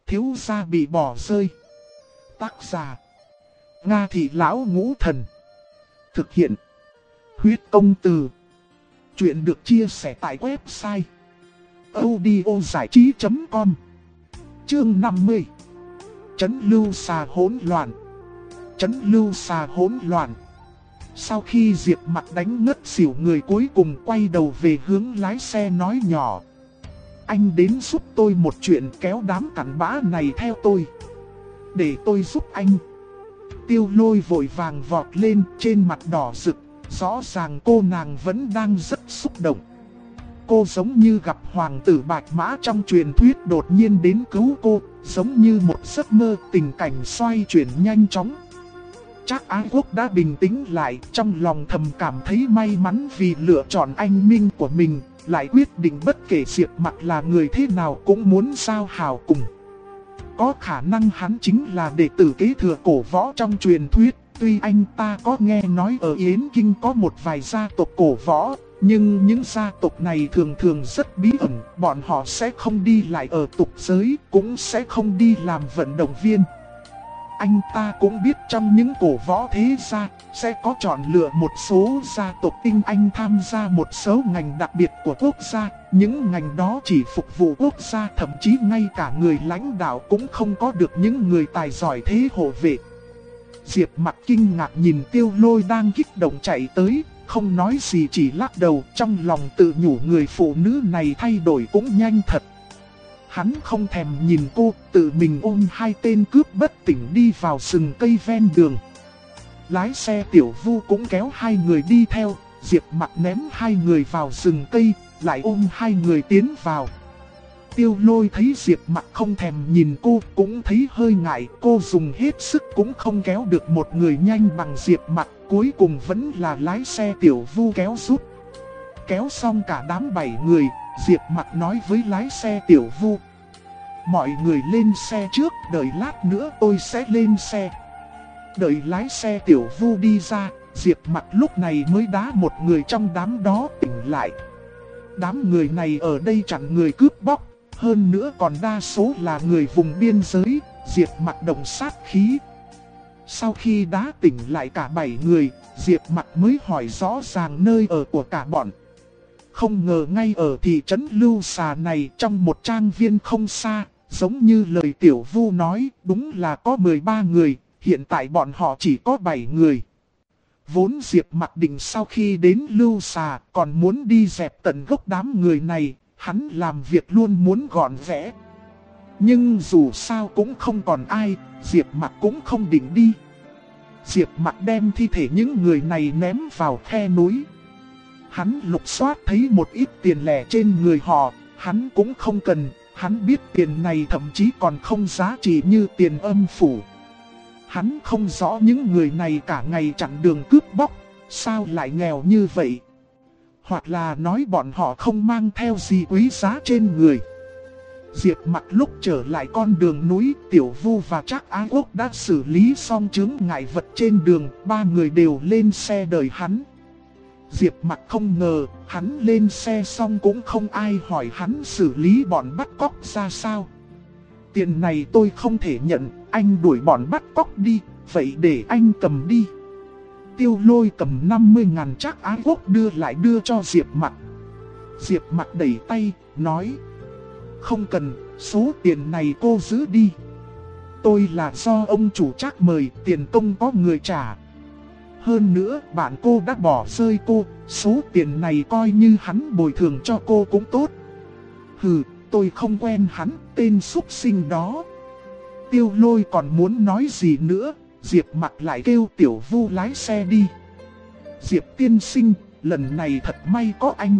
thiếu gia bị bỏ rơi. Tác giả: Nga Thị Lão Ngũ Thần. Thực hiện: Huyết Công Từ. Chuyện được chia sẻ tại website audiozảichí.com. Chương 50. Trấn Lưu Xà hỗn loạn. Trấn Lưu Xà hỗn loạn. Sau khi Diệp Mặc đánh ngất xỉu người cuối cùng quay đầu về hướng lái xe nói nhỏ: anh đến giúp tôi một chuyện, kéo đám cặn bã này theo tôi. Để tôi giúp anh. Tiêu Lôi vội vàng vọt lên, trên mặt đỏ rực. Rõ ràng cô nàng vẫn đang rất xúc động. Cô giống như gặp hoàng tử bạch mã trong truyền thuyết đột nhiên đến cứu cô, giống như một giấc mơ, tình cảnh xoay chuyển nhanh chóng. Trác Á Quốc đã bình tĩnh lại, trong lòng thầm cảm thấy may mắn vì lựa chọn anh Minh của mình, lại quyết định bất kể Diệp Mặc là người thế nào cũng muốn giao hảo cùng. Có khả năng hắn chính là đệ tử kế thừa cổ võ trong truyền thuyết. Tuy anh ta có nghe nói ở Yến Kinh có một vài gia tộc cổ võ, nhưng những gia tộc này thường thường rất bí ẩn, bọn họ sẽ không đi lại ở tục giới, cũng sẽ không đi làm vận động viên. Anh ta cũng biết trong những cổ võ thế gia, sẽ có chọn lựa một số gia tộc tinh anh tham gia một số ngành đặc biệt của quốc gia. Những ngành đó chỉ phục vụ quốc gia, thậm chí ngay cả người lãnh đạo cũng không có được những người tài giỏi thế hộ vệ. Diệp Mặc kinh ngạc nhìn Tiêu Lôi đang kích động chạy tới, không nói gì chỉ lắc đầu, trong lòng tự nhủ người phụ nữ này thay đổi cũng nhanh thật. Hắn không thèm nhìn cô, tự mình ôm hai tên cướp bất tỉnh đi vào rừng cây ven đường. Lái xe Tiểu Vu cũng kéo hai người đi theo, Diệp Mặc ném hai người vào rừng cây, lại ôm hai người tiến vào. Tiêu Lôi thấy Diệp Mặc không thèm nhìn cô, cũng thấy hơi ngại, cô dùng hết sức cũng không kéo được một người nhanh bằng Diệp Mặc, cuối cùng vẫn là lái xe Tiểu Vu kéo giúp. Kéo xong cả đám 7 người, Diệp Mặc nói với lái xe Tiểu Vu: mọi người lên xe trước, đợi lát nữa tôi sẽ lên xe. Đợi lái xe Tiểu Vu đi ra, Diệp Mặc lúc này mới đá một người trong đám đó tỉnh lại. Đám người này ở đây chặn người cướp bóc, hơn nữa còn đa số là người vùng biên giới. Diệp Mặc động sát khí. Sau khi đá tỉnh lại cả 7 người, Diệp Mặc mới hỏi rõ ràng nơi ở của cả bọn. Không ngờ ngay ở thị trấn Lưu Xà này, trong một trang viên không xa, giống như lời Tiểu Vu nói, đúng là có 13 người, hiện tại bọn họ chỉ có 7 người. Vốn Diệp Mặc định sau khi đến Lưu Xà còn muốn đi dẹp tận gốc đám người này, hắn làm việc luôn muốn gọn gẽ. Nhưng dù sao cũng không còn ai, Diệp Mặc cũng không định đi. Diệp Mặc đem thi thể những người này ném vào khe núi. Hắn lục soát thấy một ít tiền lẻ trên người họ, hắn cũng không cần, hắn biết tiền này thậm chí còn không giá trị như tiền âm phủ. Hắn không rõ những người này cả ngày chặn đường cướp bóc, sao lại nghèo như vậy? Hoặc là nói bọn họ không mang theo gì quý giá trên người. Diệp Mặc lúc trở lại con đường núi, Tiểu Vu và Trác Á Quốc đã xử lý xong chướng ngại vật trên đường, 3 người đều lên xe đợi hắn. Diệp Mặc không ngờ, hắn lên xe xong cũng không ai hỏi hắn xử lý bọn bắt cóc ra sao. Tiền này tôi không thể nhận, anh đuổi bọn bắt cóc đi, vậy để anh cầm đi. Tiêu Lôi cầm 50.000 Trác Á Quốc đưa cho Diệp Mặc. Diệp Mặc đẩy tay, nói: không cần, số tiền này cô giữ đi. Tôi là do ông chủ Trác mời, tiền công có người trả. Hơn nữa, bạn cô đã bỏ rơi cô, số tiền này coi như hắn bồi thường cho cô cũng tốt. Hừ, tôi không quen hắn, tên súc sinh đó. Tiêu Lôi còn muốn nói gì nữa, Diệp Mặc lại kêu Tiểu Vu lái xe đi. Diệp tiên sinh, lần này thật may có anh.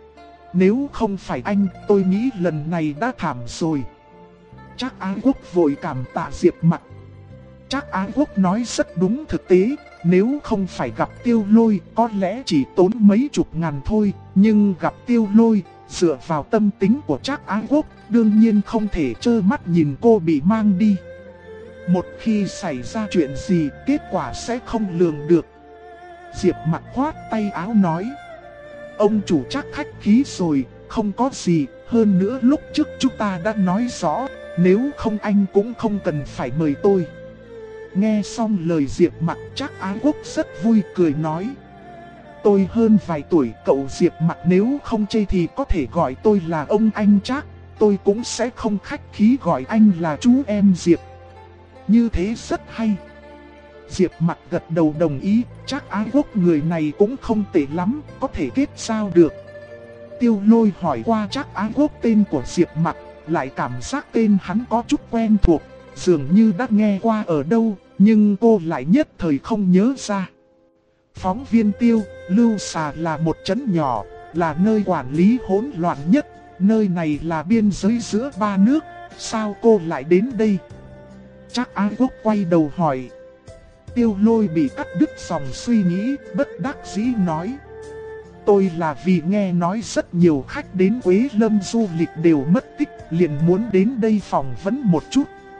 Nếu không phải anh, tôi nghĩ lần này đã thảm rồi. Trác Á Quốc vội cảm tạ Diệp Mặc. Trác Á Quốc nói rất đúng, thực tế, nếu không phải gặp Tiêu Lôi, có lẽ chỉ tốn mấy chục ngàn thôi. Nhưng gặp Tiêu Lôi, dựa vào tâm tính của Trác Á Quốc, đương nhiên không thể trơ mắt nhìn cô bị mang đi. Một khi xảy ra chuyện gì, kết quả sẽ không lường được. Diệp Mặc khoát tay áo nói: ông chủ Trác khách khí rồi, không có gì. Hơn nữa lúc trước chúng ta đã nói rõ, nếu không anh cũng không cần phải mời tôi. Nghe xong lời Diệp Mặc, Trác Á Quốc rất vui cười nói. Tôi hơn vài tuổi, cậu Diệp Mặc nếu không chê thì có thể gọi tôi là ông anh Trác. Tôi cũng sẽ không khách khí gọi anh là chú em Diệp. Như thế rất hay. Diệp Mặc gật đầu đồng ý, Trác Á Quốc người này cũng không tệ lắm, có thể kết giao được. Tiêu Lôi hỏi qua Trác Á Quốc tên của Diệp Mặc, lại cảm giác tên hắn có chút quen thuộc, dường như đã nghe qua ở đâu, nhưng cô lại nhất thời không nhớ ra. Phóng viên Tiêu, Lưu Xà là một trấn nhỏ, là nơi quản lý hỗn loạn nhất, nơi này là biên giới giữa ba nước, sao cô lại đến đây? Trác Á Quốc quay đầu hỏi. Tiêu Lôi bị cắt đứt dòng suy nghĩ, bất đắc dĩ nói. Tôi là vì nghe nói rất nhiều khách đến Quế Lâm du lịch đều mất tích, liền muốn đến đây phỏng vấn một chút.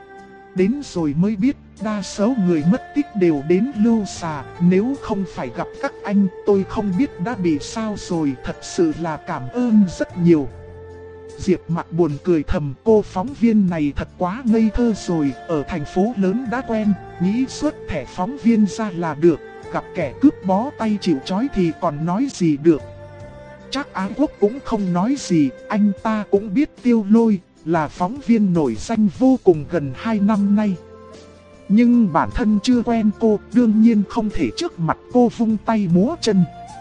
Đến rồi mới biết, đa số người mất tích đều đến Lưu Xà, nếu không phải gặp các anh, tôi không biết đã bị sao rồi, thật sự là cảm ơn rất nhiều. Diệp Mặc buồn cười thầm, cô phóng viên này thật quá ngây thơ rồi, ở thành phố lớn đã quen, nghĩ xuất thẻ phóng viên ra là được, gặp kẻ cướp bó tay chịu trói thì còn nói gì được. Trác Á Quốc cũng không nói gì, anh ta cũng biết Tiêu Lôi là phóng viên nổi danh vô cùng gần 2 năm nay. Nhưng bản thân chưa quen cô, đương nhiên không thể trước mặt cô vung tay múa chân.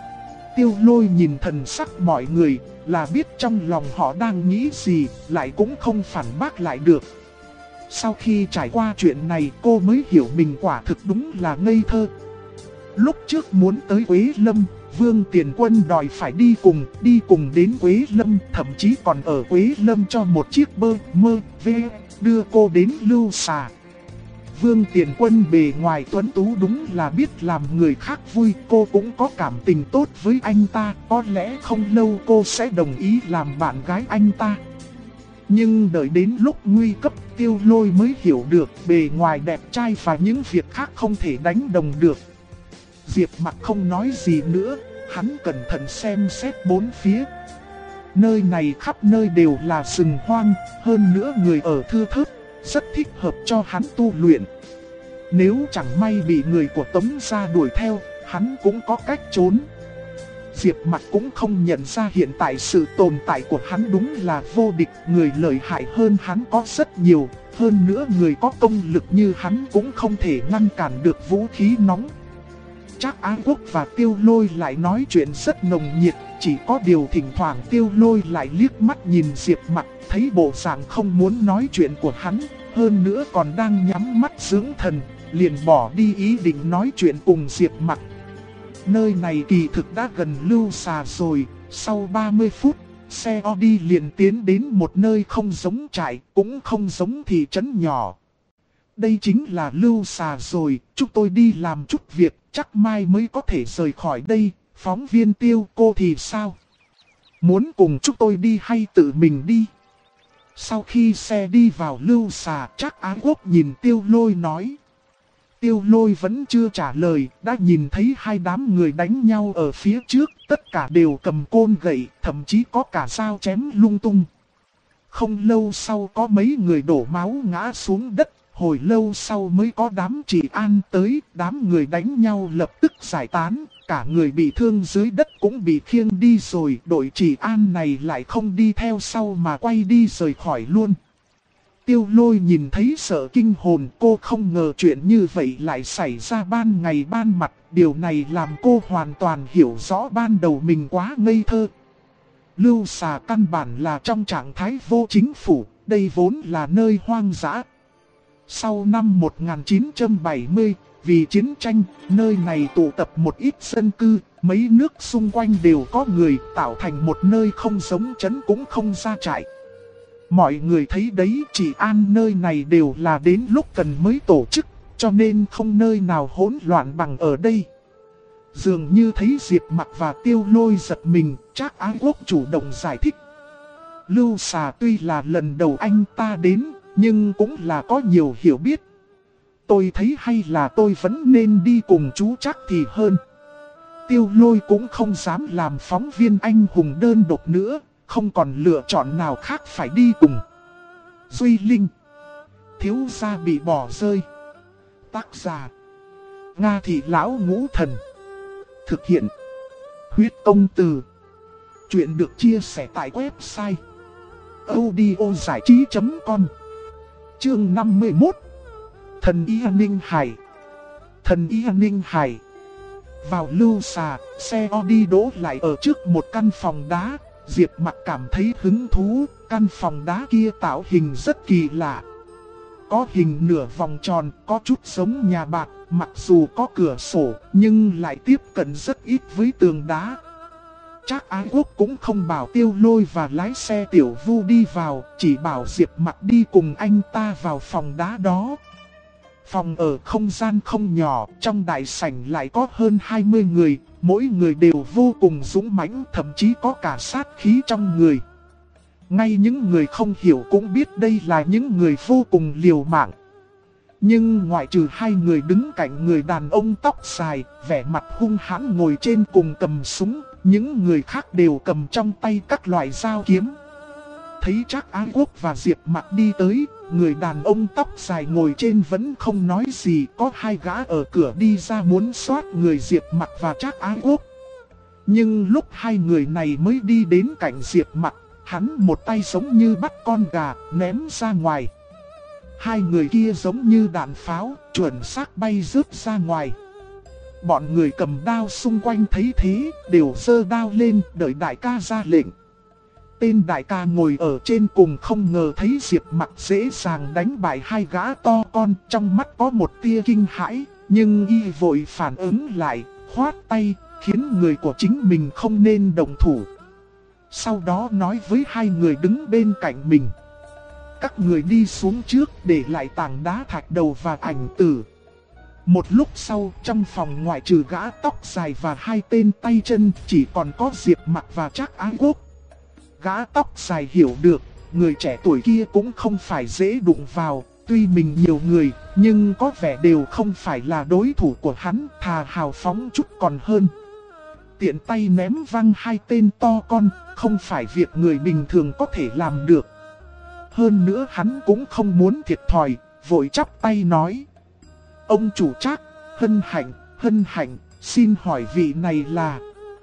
Tiêu Lôi nhìn thần sắc mọi người, là biết trong lòng họ đang nghĩ gì, lại cũng không phản bác lại được. Sau khi trải qua chuyện này cô mới hiểu mình quả thực đúng là ngây thơ. Lúc trước muốn tới Quế Lâm, Vương Tiền Quân đòi phải đi cùng đến Quế Lâm, thậm chí còn ở Quế Lâm cho một chiếc BMW đưa cô đến Lưu Xà. Vương Tiền Quân bề ngoài tuấn tú đúng là biết làm người khác vui, cô cũng có cảm tình tốt với anh ta, có lẽ không lâu cô sẽ đồng ý làm bạn gái anh ta. Nhưng đợi đến lúc nguy cấp, Tiêu Lôi mới hiểu được bề ngoài đẹp trai và những việc khác không thể đánh đồng được. Diệp Mặc không nói gì nữa, hắn cẩn thận xem xét bốn phía. Nơi này khắp nơi đều là rừng hoang, hơn nữa người ở thưa thớt, rất thích hợp cho hắn tu luyện. Nếu chẳng may bị người của Tống gia đuổi theo, hắn cũng có cách trốn. Diệp Mặc cũng không nhận ra hiện tại sự tồn tại của hắn đúng là vô địch, người lợi hại hơn hắn có rất nhiều, hơn nữa người có công lực như hắn cũng không thể ngăn cản được vũ khí nóng. Trác Á Quốc và Tiêu Lôi lại nói chuyện rất nồng nhiệt, chỉ có điều thỉnh thoảng Tiêu Lôi lại liếc mắt nhìn Diệp Mặc, thấy bộ dạng không muốn nói chuyện của hắn, hơn nữa còn đang nhắm mắt dưỡng thần, liền bỏ đi ý định nói chuyện cùng Diệp Mặc. Nơi này kỳ thực đã gần Lưu Xà rồi, sau 30 phút, xe Audi liền tiến đến một nơi không giống trại, cũng không giống thị trấn nhỏ. Đây chính là Lưu Xà rồi, chúng tôi đi làm chút việc, chắc mai mới có thể rời khỏi đây. Phóng viên Tiêu, cô thì sao? Muốn cùng chúng tôi đi hay tự mình đi? Sau khi xe đi vào Lưu Xà, Trác Á Quốc nhìn Tiêu Lôi nói. Tiêu Lôi vẫn chưa trả lời, đã nhìn thấy hai đám người đánh nhau ở phía trước, tất cả đều cầm côn gậy, thậm chí có cả dao chém lung tung. Không lâu sau có mấy người đổ máu ngã xuống đất, hồi lâu sau mới có đám trị an tới, đám người đánh nhau lập tức giải tán, cả người bị thương dưới đất cũng bị khiêng đi rồi, đội trị an này lại không đi theo sau mà quay đi rời khỏi luôn. Tiêu Lôi nhìn thấy sợ kinh hồn, cô không ngờ chuyện như vậy lại xảy ra ban ngày ban mặt, điều này làm cô hoàn toàn hiểu rõ ban đầu mình quá ngây thơ. Lưu Xà căn bản là trong trạng thái vô chính phủ, đây vốn là nơi hoang dã. Sau năm 1970, vì chiến tranh, nơi này tụ tập một ít dân cư, mấy nước xung quanh đều có người, tạo thành một nơi không giống trấn cũng không ra trại. Mọi người thấy đấy, trị an nơi này đều là đến lúc cần mới tổ chức, cho nên không nơi nào hỗn loạn bằng ở đây. Dường như thấy Diệp Mặc và Tiêu Lôi giật mình, Trác Á Quốc chủ động giải thích. Lưu Xà tuy là lần đầu anh ta đến, nhưng cũng là có nhiều hiểu biết. Tôi thấy hay là tôi vẫn nên đi cùng chú Trác thì hơn. Tiêu Lôi cũng không dám làm phóng viên anh hùng đơn độc nữa, không còn lựa chọn nào khác phải đi cùng. Duy Linh thiếu gia bị bỏ rơi. Tác giả Nga Thị Lão Ngũ Thần. Thực hiện Huyết Công Từ. Chuyện được chia sẻ tại website audiozảichí.com. Chương 51. Thần Y Ninh Hải. Thần Y Ninh Hải. Vào lưu xà, xe Audi đỗ lại ở trước một căn phòng đá. Diệp Mặc cảm thấy hứng thú, căn phòng đá kia tạo hình rất kỳ lạ. Có hình nửa vòng tròn, có chút giống nhà bạc, mặc dù có cửa sổ, nhưng lại tiếp cận rất ít với tường đá. Trác Ái Quốc cũng không bảo Tiêu Lôi và lái xe Tiểu Vu đi vào, chỉ bảo Diệp Mặc đi cùng anh ta vào phòng đá đó. Phòng ở không gian không nhỏ, trong đại sảnh lại có hơn 20 người, mỗi người đều vô cùng dũng mãnh, thậm chí có cả sát khí trong người. Ngay những người không hiểu cũng biết đây là những người vô cùng liều mạng. Nhưng ngoại trừ hai người đứng cạnh người đàn ông tóc dài, vẻ mặt hung hãn ngồi trên cùng cầm súng, những người khác đều cầm trong tay các loại dao kiếm. Thấy Trác Ái Quốc và Diệp Mặc đi tới, người đàn ông tóc dài ngồi trên vẫn không nói gì. Có hai gã ở cửa đi ra muốn xoát người Diệp Mặc và Trác Ái Quốc. Nhưng lúc hai người này mới đi đến cạnh Diệp Mặc, hắn một tay giống như bắt con gà, ném ra ngoài. Hai người kia giống như đạn pháo, chuẩn xác bay rớt ra ngoài. Bọn người cầm đao xung quanh thấy thế, đều giơ đao lên, đợi đại ca ra lệnh. Tên đại ca ngồi ở trên cùng không ngờ thấy Diệp Mặc dễ dàng đánh bại hai gã to con, trong mắt có một tia kinh hãi, nhưng y vội phản ứng lại, khoát tay, khiến người của chính mình không nên động thủ. Sau đó nói với hai người đứng bên cạnh mình: các người đi xuống trước để lại tảng đá thạch đầu và ảnh tử. Một lúc sau, trong phòng ngoại trừ gã tóc dài và hai tên tay chân, chỉ còn có Diệp Mặc và Trác Ái Quốc. Gã tóc dài hiểu được, người trẻ tuổi kia cũng không phải dễ đụng vào, tuy mình nhiều người, nhưng có vẻ đều không phải là đối thủ của hắn, thà hào phóng chút còn hơn. Tiện tay ném văng hai tên to con, không phải việc người bình thường có thể làm được. Hơn nữa hắn cũng không muốn thiệt thòi, vội chắp tay nói: ông chủ Trác, hân hạnh, xin hỏi vị này là...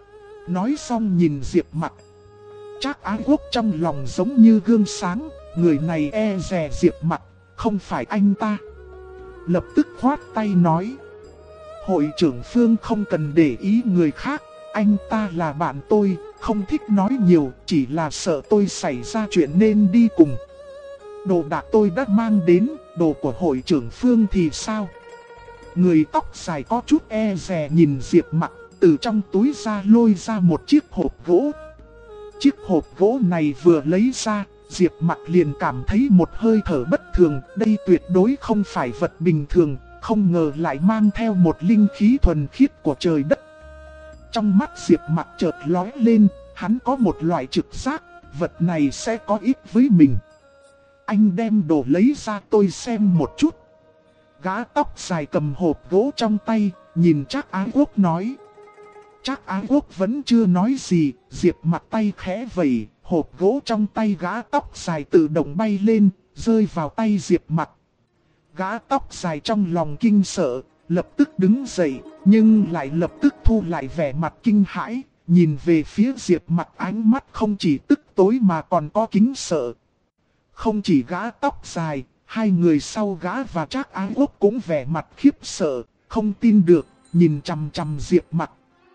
Nói xong nhìn Diệp Mặc. Trác Ái Quốc trong lòng giống như gương sáng, người này e dè Diệp Mặc, không phải anh ta. Lập tức khoát tay nói: hội trưởng Phương không cần để ý người khác, anh ta là bạn tôi, không thích nói nhiều, chỉ là sợ tôi xảy ra chuyện nên đi cùng. Đồ đạc tôi đã mang đến, đồ của hội trưởng Phương thì sao? Người tóc dài có chút e dè nhìn Diệp Mặc, từ trong túi ra lôi ra một chiếc hộp gỗ. Chiếc hộp gỗ này vừa lấy ra, Diệp Mặc liền cảm thấy một hơi thở bất thường, đây tuyệt đối không phải vật bình thường, không ngờ lại mang theo một linh khí thuần khiết của trời đất. Trong mắt Diệp Mặc chợt lóe lên, hắn có một loại trực giác, vật này sẽ có ích với mình. Anh đem đồ lấy ra tôi xem một chút. Gã tóc dài cầm hộp gỗ trong tay, nhìn Trác Ái Quốc nói. Trác Ái Quốc vẫn chưa nói gì, Diệp Mặc tay khẽ vẩy, hộp gỗ trong tay gã tóc dài tự động bay lên, rơi vào tay Diệp Mặc. Gã tóc dài trong lòng kinh sợ, lập tức đứng dậy, nhưng lại lập tức thu lại vẻ mặt kinh hãi, nhìn về phía Diệp Mặc ánh mắt không chỉ tức tối mà còn có kính sợ. Không chỉ gã tóc dài, hai người sau gã và Trác Ái Quốc cũng vẻ mặt khiếp sợ, không tin được, nhìn chằm chằm Diệp Mặc.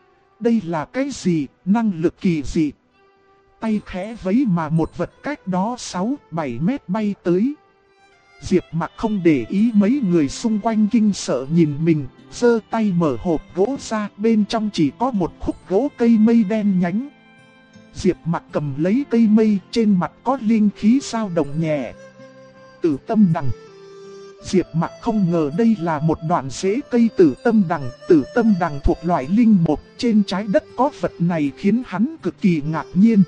Đây là cái gì, năng lực kỳ dị? Tay khẽ vấy mà một vật cách đó 6-7 mét bay tới. Diệp Mặc không để ý mấy người xung quanh kinh sợ nhìn mình, giơ tay mở hộp gỗ ra, bên trong chỉ có một khúc gỗ cây mây đen nhánh. Diệp Mặc cầm lấy cây mây, trên mặt có linh khí dao động nhẹ. Tử tâm đằng. Diệp Mặc không ngờ đây là một đoạn rễ cây tử tâm đằng. Tử tâm đằng thuộc loại linh mộc, trên trái đất có vật này khiến hắn cực kỳ ngạc nhiên.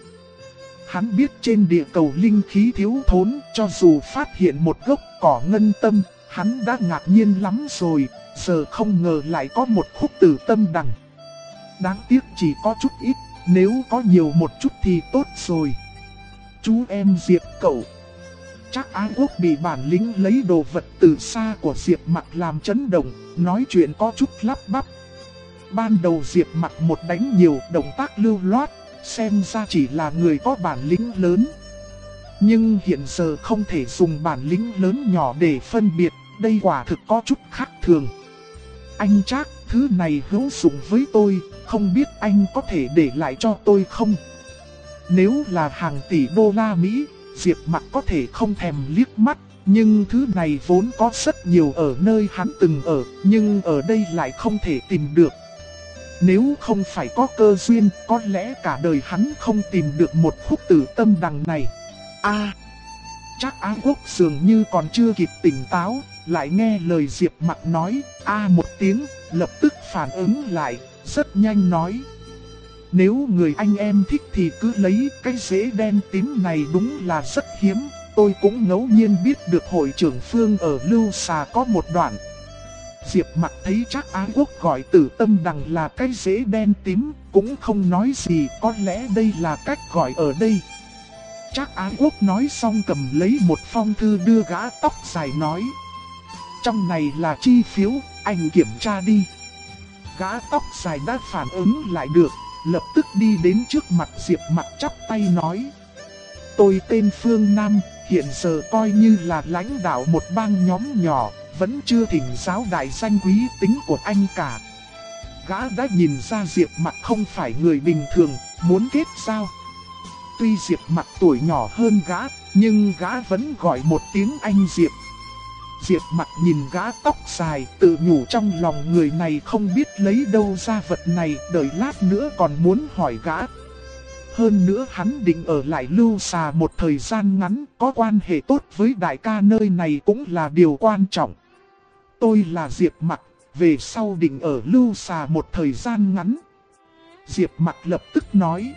Hắn biết trên địa cầu linh khí thiếu thốn, cho dù phát hiện một gốc cỏ ngân tâm, hắn đã ngạc nhiên lắm rồi, giờ không ngờ lại có một khúc tử tâm đằng. Đáng tiếc chỉ có chút ít, nếu có nhiều một chút thì tốt rồi. Chú em Diệp cậu. Trác Á Quốc bị bản lĩnh lấy đồ vật từ xa của Diệp Mặc làm chấn động, nói chuyện có chút lắp bắp. Ban đầu Diệp Mặc một đánh nhiều, động tác lưu loát, xem ra chỉ là người có bản lĩnh lớn. Nhưng hiện giờ không thể dùng bản lĩnh lớn nhỏ để phân biệt, đây quả thực có chút khác thường. Anh Trác, thứ này hữu dụng với tôi, không biết anh có thể để lại cho tôi không? Nếu là hàng tỷ đô la Mỹ, Diệp Mặc có thể không thèm liếc mắt, nhưng thứ này vốn có rất nhiều ở nơi hắn từng ở, nhưng ở đây lại không thể tìm được. Nếu không phải có cơ duyên, có lẽ cả đời hắn không tìm được một khúc tử tâm đằng này. Trác Á Quốc dường như còn chưa kịp tỉnh táo, lại nghe lời Diệp Mặc nói, một tiếng, lập tức phản ứng lại, rất nhanh nói. Nếu người anh em thích thì cứ lấy, cái rễ đen tím này đúng là rất hiếm, tôi cũng ngẫu nhiên biết được hội trưởng Phương ở Lưu Xà có một đoạn. Diệp Mặc thấy Trác Á Quốc gọi tử tâm đằng là cái rễ đen tím, cũng không nói gì, có lẽ đây là cách gọi ở đây. Trác Á Quốc nói xong cầm lấy một phong thư đưa gã tóc dài nói. Trong này là chi phiếu, anh kiểm tra đi. Gã tóc dài đã phản ứng lại được, lập tức đi đến trước mặt Diệp Mặc chắp tay nói. Tôi tên Phương Nam, hiện giờ coi như là lãnh đạo một bang nhóm nhỏ, vẫn chưa thỉnh giáo đại danh quý tính của anh cả. Gã đã nhìn ra Diệp Mặc không phải người bình thường, muốn kết giao. Tuy Diệp Mặc tuổi nhỏ hơn gã, nhưng gã vẫn gọi một tiếng anh Diệp. Diệp Mặc nhìn gã tóc dài, tự nhủ trong lòng người này không biết lấy đâu ra vật này, đợi lát nữa còn muốn hỏi gã. Hơn nữa hắn định ở lại Lưu Xà một thời gian ngắn, có quan hệ tốt với đại ca nơi này cũng là điều quan trọng. Tôi là Diệp Mặc, về sau định ở Lưu Xà một thời gian ngắn. Diệp Mặc lập tức nói.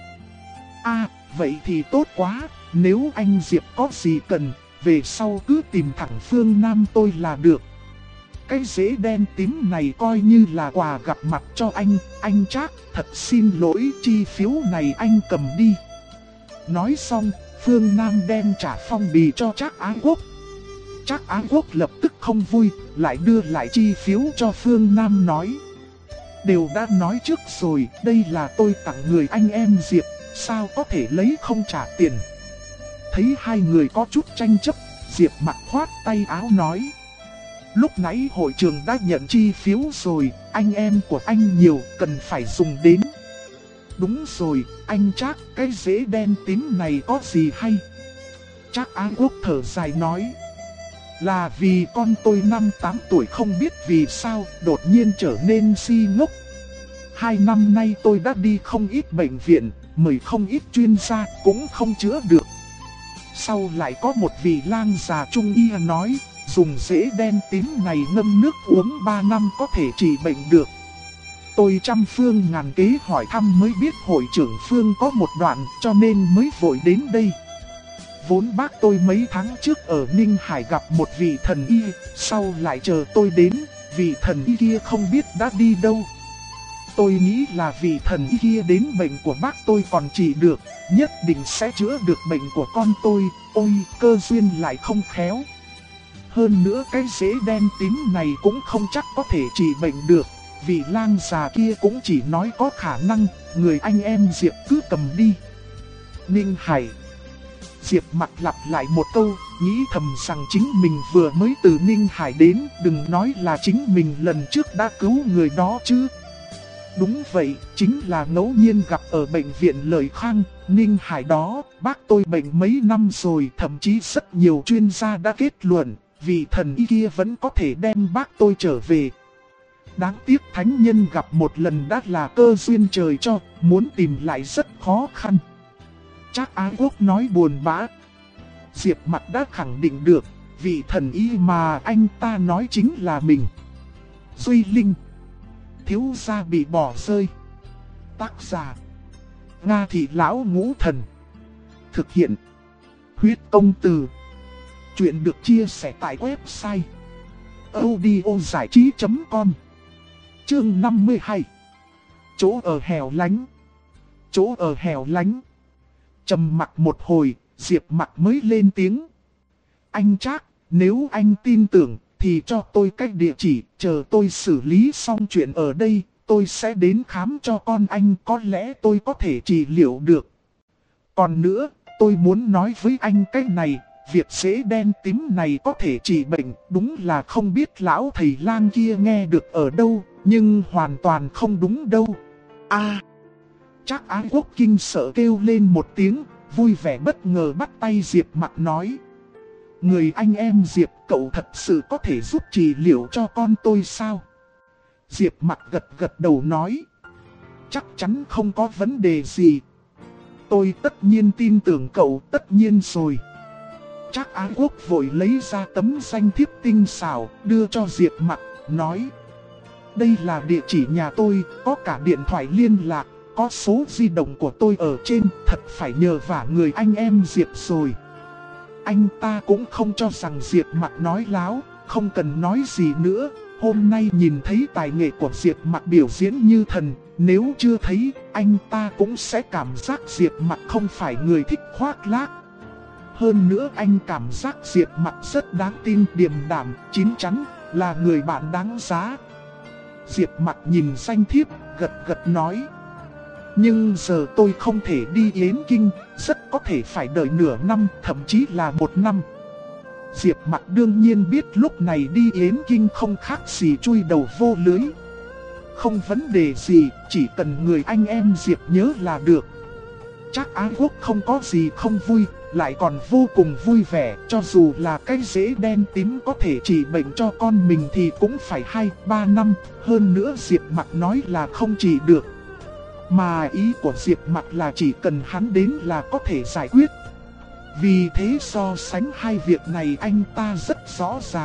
Vậy thì tốt quá, nếu anh Diệp có gì cần, về sau cứ tìm thẳng Phương Nam tôi là được. Cái rễ đen tím này coi như là quà gặp mặt cho anh Trác, thật xin lỗi, chi phiếu này anh cầm đi. Nói xong, Phương Nam đem trả phong bì cho Trác Á Quốc. Trác Á Quốc lập tức không vui, lại đưa lại chi phiếu cho Phương Nam nói. Đều đã nói trước rồi, đây là tôi tặng người anh em Diệp, sao có thể lấy không trả tiền. Thấy hai người có chút tranh chấp, Diệp Mặc khoát tay áo nói. Lúc nãy hội trưởng đã nhận chi phiếu rồi, anh em của anh nhiều, cần phải dùng đến. Đúng rồi, anh Trác, cái rễ đen tím này có gì hay? Trác Á Quốc thở dài nói. Là vì con tôi 5-8 tuổi không biết vì sao đột nhiên trở nên si ngốc. 2 năm nay tôi đã đi không ít bệnh viện, mời không ít chuyên gia cũng không chữa được. Sau lại có một vị lang già trung y nói, dùng rễ đen tím này ngâm nước uống 3 năm có thể trị bệnh được. Tôi trăm phương ngàn kế hỏi thăm mới biết hội trưởng Phương có một đoạn, cho nên mới vội đến đây. Vốn bác tôi mấy tháng trước ở Ninh Hải gặp một vị thần y, sau lại chờ tôi đến, vị thần y kia không biết đã đi đâu. Tôi nghĩ là vị thần y kia đến bệnh của bác tôi còn trị được, nhất định sẽ chữa được bệnh của con tôi, ôi cơ duyên lại không khéo. Hơn nữa cái rễ đen tím này cũng không chắc có thể trị bệnh được, vị lang già kia cũng chỉ nói có khả năng, người anh em Diệp cứ cầm đi. Ninh Hải. Diệp Mặc lặp lại một câu, nghĩ thầm rằng chính mình vừa mới từ Ninh Hải đến, đừng nói là chính mình lần trước đã cứu người đó chứ. Đúng vậy, chính là ngẫu nhiên gặp ở bệnh viện Lợi Khang, Ninh Hải đó, bác tôi bệnh mấy năm rồi, thậm chí rất nhiều chuyên gia đã kết luận, vị thần y kia vẫn có thể đem bác tôi trở về. Đáng tiếc thánh nhân gặp một lần đã là cơ duyên trời cho, muốn tìm lại rất khó khăn. Trác Á Quốc nói buồn bã. Diệp Mặc đã khẳng định được, vị thần y mà anh ta nói chính là mình. Duy Linh. Thiếu gia bị bỏ rơi. Tác giả Nga Thị Lão Ngũ Thần. Thực hiện Huyết Công Từ. Chuyện được chia sẻ tại website audiozảichí.com. Chương 52. Chỗ ở hẻo lánh. Chỗ ở hẻo lánh. Trầm mặc một hồi, Diệp Mặc mới lên tiếng. Anh Trác, nếu anh tin tưởng thì cho tôi cách địa chỉ, chờ tôi xử lý xong chuyện ở đây, tôi sẽ đến khám cho con anh, có lẽ tôi có thể trị liệu được. Còn nữa, tôi muốn nói với anh cái này, việc rễ đen tím này có thể trị bệnh, đúng là không biết lão thầy lang kia nghe được ở đâu, nhưng hoàn toàn không đúng đâu. Trác Ái Quốc kinh sợ kêu lên một tiếng, vui vẻ bất ngờ bắt tay Diệp Mặc nói. Người anh em Diệp, cậu thật sự có thể giúp trị liệu cho con tôi sao? Diệp Mặc gật gật đầu nói. Chắc chắn không có vấn đề gì. Tôi tất nhiên tin tưởng cậu, tất nhiên rồi. Trác Ái Quốc vội lấy ra tấm danh thiếp tinh xảo, đưa cho Diệp Mặc, nói. Đây là địa chỉ nhà tôi, có cả điện thoại liên lạc, có số di động của tôi ở trên, thật phải nhờ vả người anh em Diệp rồi. Anh ta cũng không cho rằng Diệp Mặc nói láo, không cần nói gì nữa. Hôm nay nhìn thấy tài nghệ của Diệp Mặc biểu diễn như thần, nếu chưa thấy, anh ta cũng sẽ cảm giác Diệp Mặc không phải người thích khoác lác. Hơn nữa anh cảm giác Diệp Mặc rất đáng tin, điềm đạm, chín chắn, là người bạn đáng giá. Diệp Mặc nhìn danh thiếp, gật gật nói. Nhưng giờ tôi không thể đi Yến Kinh, rất có thể phải đợi nửa năm, thậm chí là 1 năm. Diệp Mặc đương nhiên biết lúc này đi Yến Kinh không khác gì chui đầu vô lưới. Không vấn đề gì, chỉ cần người anh em Diệp nhớ là được. Trác Ái Quốc không có gì không vui, lại còn vô cùng vui vẻ. Cho dù là cái rễ đen tím có thể trị bệnh cho con mình thì cũng phải 2-3 năm. Hơn nữa Diệp Mặc nói là không trị được. Mà ý của Diệp Mặc là chỉ cần hắn đến là có thể giải quyết. Vì thế so sánh hai việc này anh ta rất rõ ràng.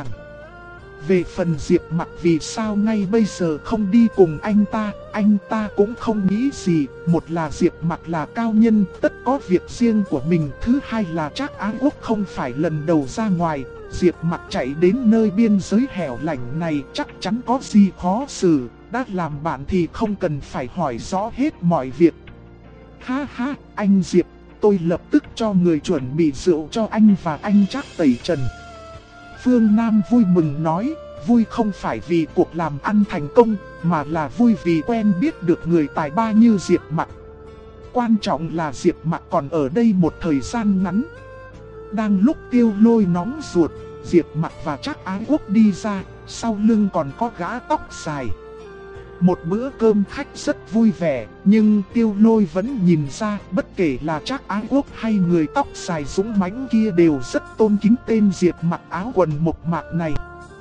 Về phần Diệp Mặc vì sao ngay bây giờ không đi cùng anh ta cũng không nghĩ gì. Một là Diệp Mặc là cao nhân, tất có việc riêng của mình. Thứ hai là Trác Ái Quốc không phải lần đầu ra ngoài. Diệp Mặc chạy đến nơi biên giới hẻo lánh này chắc chắn có gì khó xử. Đã làm bạn thì không cần phải hỏi rõ hết mọi việc. Ha ha, anh Diệp, tôi lập tức cho người chuẩn bị rượu cho anh và anh Trác tẩy trần. Phương Nam vui mừng nói, vui không phải vì cuộc làm ăn thành công, mà là vui vì quen biết được người tài ba như Diệp Mặc. Quan trọng là Diệp Mặc còn ở đây một thời gian ngắn. Đang lúc Tiêu Lôi nóng ruột, Diệp Mặc và Trác Ái Quốc đi ra, sau lưng còn có gã tóc dài. Một bữa cơm khách rất vui vẻ, nhưng Tiêu Lôi vẫn nhìn ra bất kể là Trác Ái Quốc hay người tóc dài dũng mãnh kia đều rất tôn kính tên Diệp Mặc áo quần mộc mạc này.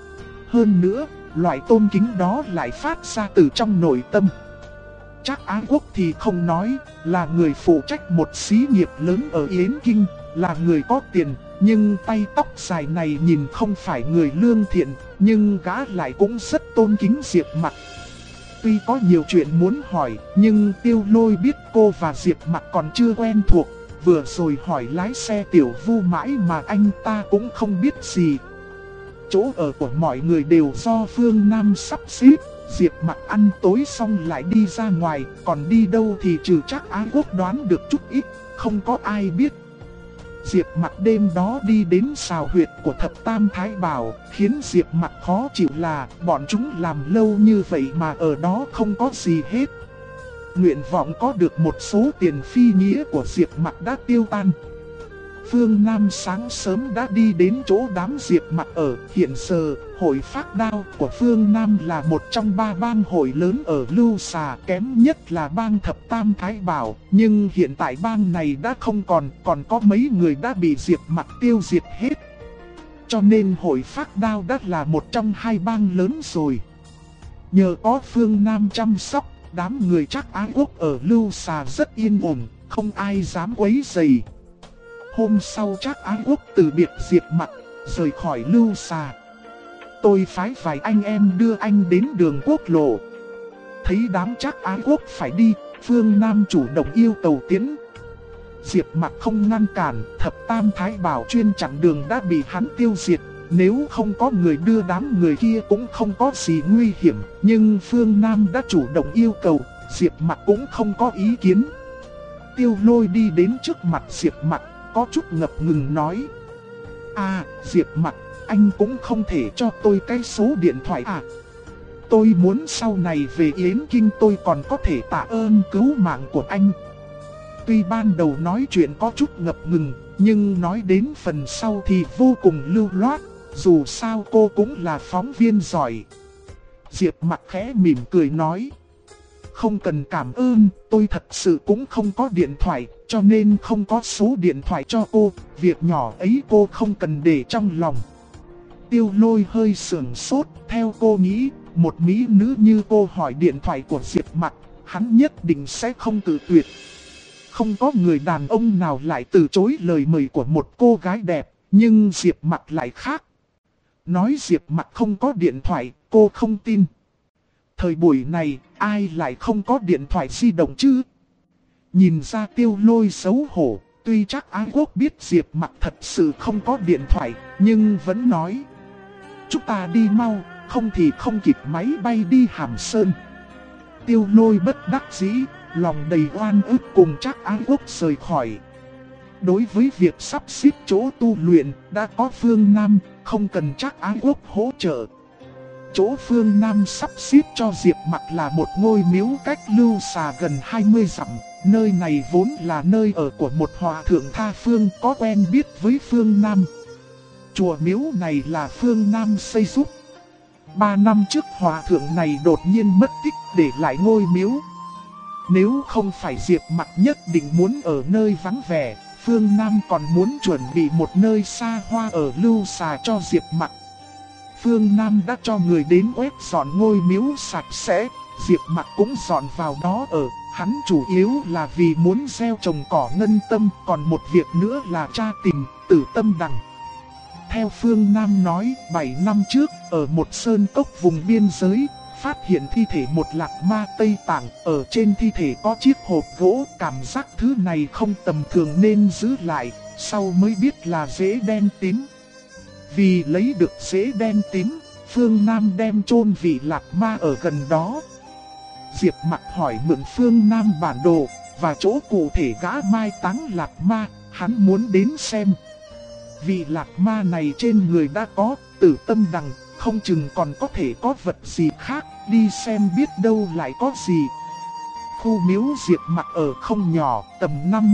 Hơn nữa, loại tôn kính đó lại phát ra từ trong nội tâm. Trác Ái Quốc thì không nói, là người phụ trách một xí nghiệp lớn ở Yến Kinh, là người có tiền, nhưng tay tóc dài này nhìn không phải người lương thiện, nhưng gã lại cũng rất tôn kính Diệp Mặc. Tuy có nhiều chuyện muốn hỏi, nhưng Tiêu Lôi biết cô và Diệp Mặc còn chưa quen thuộc. Vừa rồi hỏi lái xe Tiểu Vu mãi mà anh ta cũng không biết gì. Chỗ ở của mọi người đều do Phương Nam sắp xếp. Diệp Mặc ăn tối xong lại đi ra ngoài, còn đi đâu thì trừ Trác Ái Quốc đoán được chút ít, không có ai biết. Diệp Mặc đêm đó đi đến sào huyệt của Thập Tam Thái Bảo, khiến Diệp Mặc khó chịu là bọn chúng làm lâu như vậy mà ở đó không có gì hết. Nguyện vọng có được một số tiền phi nghĩa của Diệp Mặc đã tiêu tan. Phương Nam sáng sớm đã đi đến chỗ đám Diệp Mặc ở. Hiện giờ, hội Phác Đao của Phương Nam là một trong 3 bang hội lớn ở Lưu Xà, kém nhất là bang Thập Tam Thái Bảo. Nhưng hiện tại bang này đã không còn có mấy người đã bị Diệp Mặc tiêu diệt hết. Cho nên hội Phác Đao đã là một trong 2 bang lớn rồi. Nhờ có Phương Nam chăm sóc, đám người Trác Ái Quốc ở Lưu Xà rất yên ổn, không ai dám quấy rầy. Hôm sau Trác Ái Quốc từ biệt Diệp Mặc, rời khỏi Lưu Xà. Tôi phái vài anh em đưa anh đến đường quốc lộ. Thấy đám Trác Ái Quốc phải đi, Phương Nam chủ động yêu cầu tiến. Diệp Mặc không ngăn cản, Thập Tam Thái Bảo chuyên chặn đường đã bị hắn tiêu diệt. Nếu không có người đưa đám người kia cũng không có gì nguy hiểm. Nhưng Phương Nam đã chủ động yêu cầu, Diệp Mặc cũng không có ý kiến. Tiêu Lôi đi đến trước mặt Diệp Mặc, có chút ngập ngừng nói. À, Diệp Mặc, anh cũng không thể cho tôi cái số điện thoại à? Tôi muốn sau này về Yến Kinh tôi còn có thể tạ ơn cứu mạng của anh. Tuy ban đầu nói chuyện có chút ngập ngừng, nhưng nói đến phần sau thì vô cùng lưu loát, dù sao cô cũng là phóng viên giỏi. Diệp Mặc khẽ mỉm cười nói. Không cần cảm ơn, tôi thật sự cũng không có điện thoại, cho nên không có số điện thoại cho cô, việc nhỏ ấy cô không cần để trong lòng. Tiêu Lôi hơi sườn sốt, theo cô nghĩ, một mỹ nữ như cô hỏi điện thoại của Diệp Mặc, hắn nhất định sẽ không cự tuyệt. Không có người đàn ông nào lại từ chối lời mời của một cô gái đẹp, nhưng Diệp Mặc lại khác. Nói Diệp Mặc không có điện thoại, cô không tin. Thời buổi này, ai lại không có điện thoại di động chứ? Nhìn ra Tiêu Lôi xấu hổ, tuy chắc Ái Quốc biết Diệp Mặc thật sự không có điện thoại, nhưng vẫn nói. Chúng ta đi mau, không thì không kịp máy bay đi Hàm Sơn. Tiêu Lôi bất đắc dĩ, lòng đầy oan ức cùng chắc Ái Quốc rời khỏi. Đối với việc sắp xếp chỗ tu luyện, đã có Phương Nam, không cần chắc Ái Quốc hỗ trợ. Chỗ Phương Nam sắp xếp cho Diệp Mặc là một ngôi miếu cách Lưu Xà gần 20 dặm. Nơi này vốn là nơi ở của một hòa thượng tha phương có quen biết với Phương Nam. Chùa miếu này là Phương Nam xây giúp. 3 năm trước hòa thượng này đột nhiên mất tích để lại ngôi miếu. Nếu không phải Diệp Mặc nhất định muốn ở nơi vắng vẻ, Phương Nam còn muốn chuẩn bị một nơi xa hoa ở Lưu Xà cho Diệp Mặc. Phương Nam đã cho người đến quét dọn ngôi miếu sạch sẽ, Diệp Mặc cũng dọn vào đó ở. Hắn chủ yếu là vì muốn gieo trồng cỏ ngân tâm, còn một việc nữa là tra tìm Tử Tâm Đằng. Theo Phương Nam nói, 7 năm trước, ở một sơn cốc vùng biên giới, phát hiện thi thể một lạc ma Tây Tạng, ở trên thi thể có chiếc hộp gỗ, cảm giác thứ này không tầm thường nên giữ lại, sau mới biết là rễ đen tím. Vì lấy được rễ đen tím, Phương Nam đem chôn vị lạc ma ở gần đó. Diệp Mặc hỏi mượn Phương Nam bản đồ, và chỗ cụ thể gã mai táng lạc ma, hắn muốn đến xem. Vị lạc ma này trên người đã có Tử Tâm Đằng, không chừng còn có thể có vật gì khác, đi xem biết đâu lại có gì. Khu miếu Diệp Mặc ở không nhỏ, tầm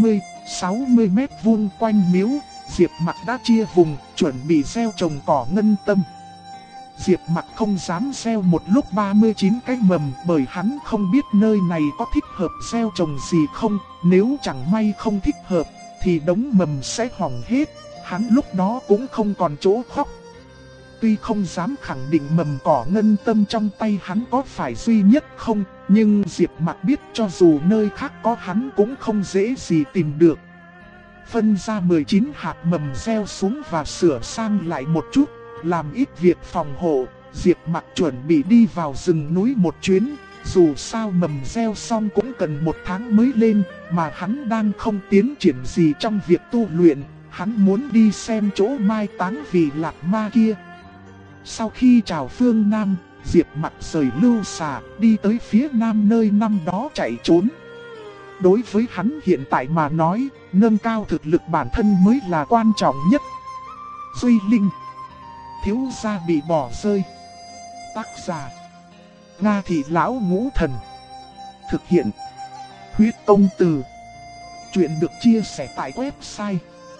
50-60 mét vuông quanh miếu, Diệp Mặc đã chia vùng, chuẩn bị gieo trồng cỏ ngân tâm. Diệp Mặc không dám gieo một lúc 39 cái mầm bởi hắn không biết nơi này có thích hợp gieo trồng gì không, nếu chẳng may không thích hợp thì đống mầm sẽ hỏng hết, hắn lúc đó cũng không còn chỗ khóc. Tuy không dám khẳng định mầm cỏ ngân tâm trong tay hắn có phải duy nhất không, nhưng Diệp Mặc biết cho dù nơi khác có hắn cũng không dễ gì tìm được. Phân ra 19 hạt mầm gieo xuống và sửa sang lại một chút, làm ít việc phòng hộ, Diệp Mặc chuẩn bị đi vào rừng núi một chuyến. Dù sao mầm gieo xong cũng cần 1 tháng mới lên, mà hắn đang không tiến triển gì trong việc tu luyện, hắn muốn đi xem chỗ mai táng vị lạc ma kia. Sau khi chào Phương Nam, Diệp Mặc rời Lưu Xà, đi tới phía nam nơi năm đó chạy trốn. Đối với hắn hiện tại mà nói, nâng cao thực lực bản thân mới là quan trọng nhất. Duy Linh, thiếu gia bị bỏ rơi. Tác giả: Nga Thị Lão Ngũ Thần. Thực hiện: Huyết Công Từ. Chuyện được chia sẻ tại website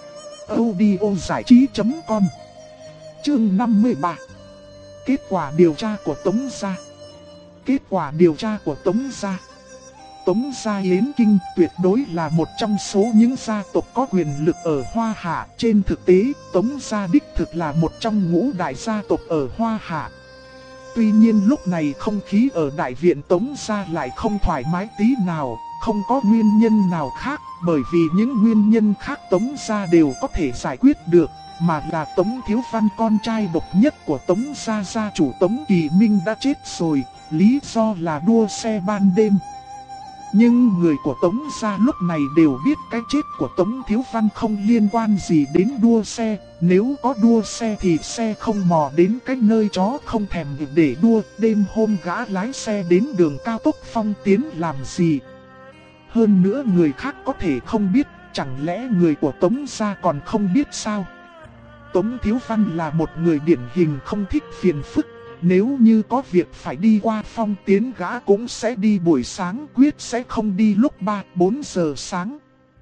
audiozảichí.com. Chương 53. Kết quả điều tra của Tống Gia. Kết quả điều tra của Tống Gia. Tống Gia Yến Kinh tuyệt đối là một trong số những gia tộc có quyền lực ở Hoa Hạ. Trên thực tế, Tống Gia đích thực là một trong ngũ đại gia tộc ở Hoa Hạ. Tuy nhiên lúc này không khí ở đại viện Tống Gia lại không thoải mái tí nào, không có nguyên nhân nào khác, bởi vì những nguyên nhân khác Tống Gia đều có thể giải quyết được, mà là Tống Thiếu Văn con trai độc nhất của Tống Gia gia chủ Tống Kỳ Minh đã chết rồi, lý do là đua xe ban đêm. Nhưng người của Tống Gia lúc này đều biết cái chết của Tống Thiếu Văn không liên quan gì đến đua xe. Nếu có đua xe thì xe không mò đến cái nơi chó không thèm để đua. Đêm hôm gã lái xe đến đường cao tốc Phong Tiến làm gì. Hơn nữa người khác có thể không biết, chẳng lẽ người của Tống Gia còn không biết sao? Tống Thiếu Văn là một người điển hình không thích phiền phức. Nếu như có việc phải đi qua Phong Tiến gã cũng sẽ đi buổi sáng, quyết sẽ không đi lúc 3-4 giờ sáng.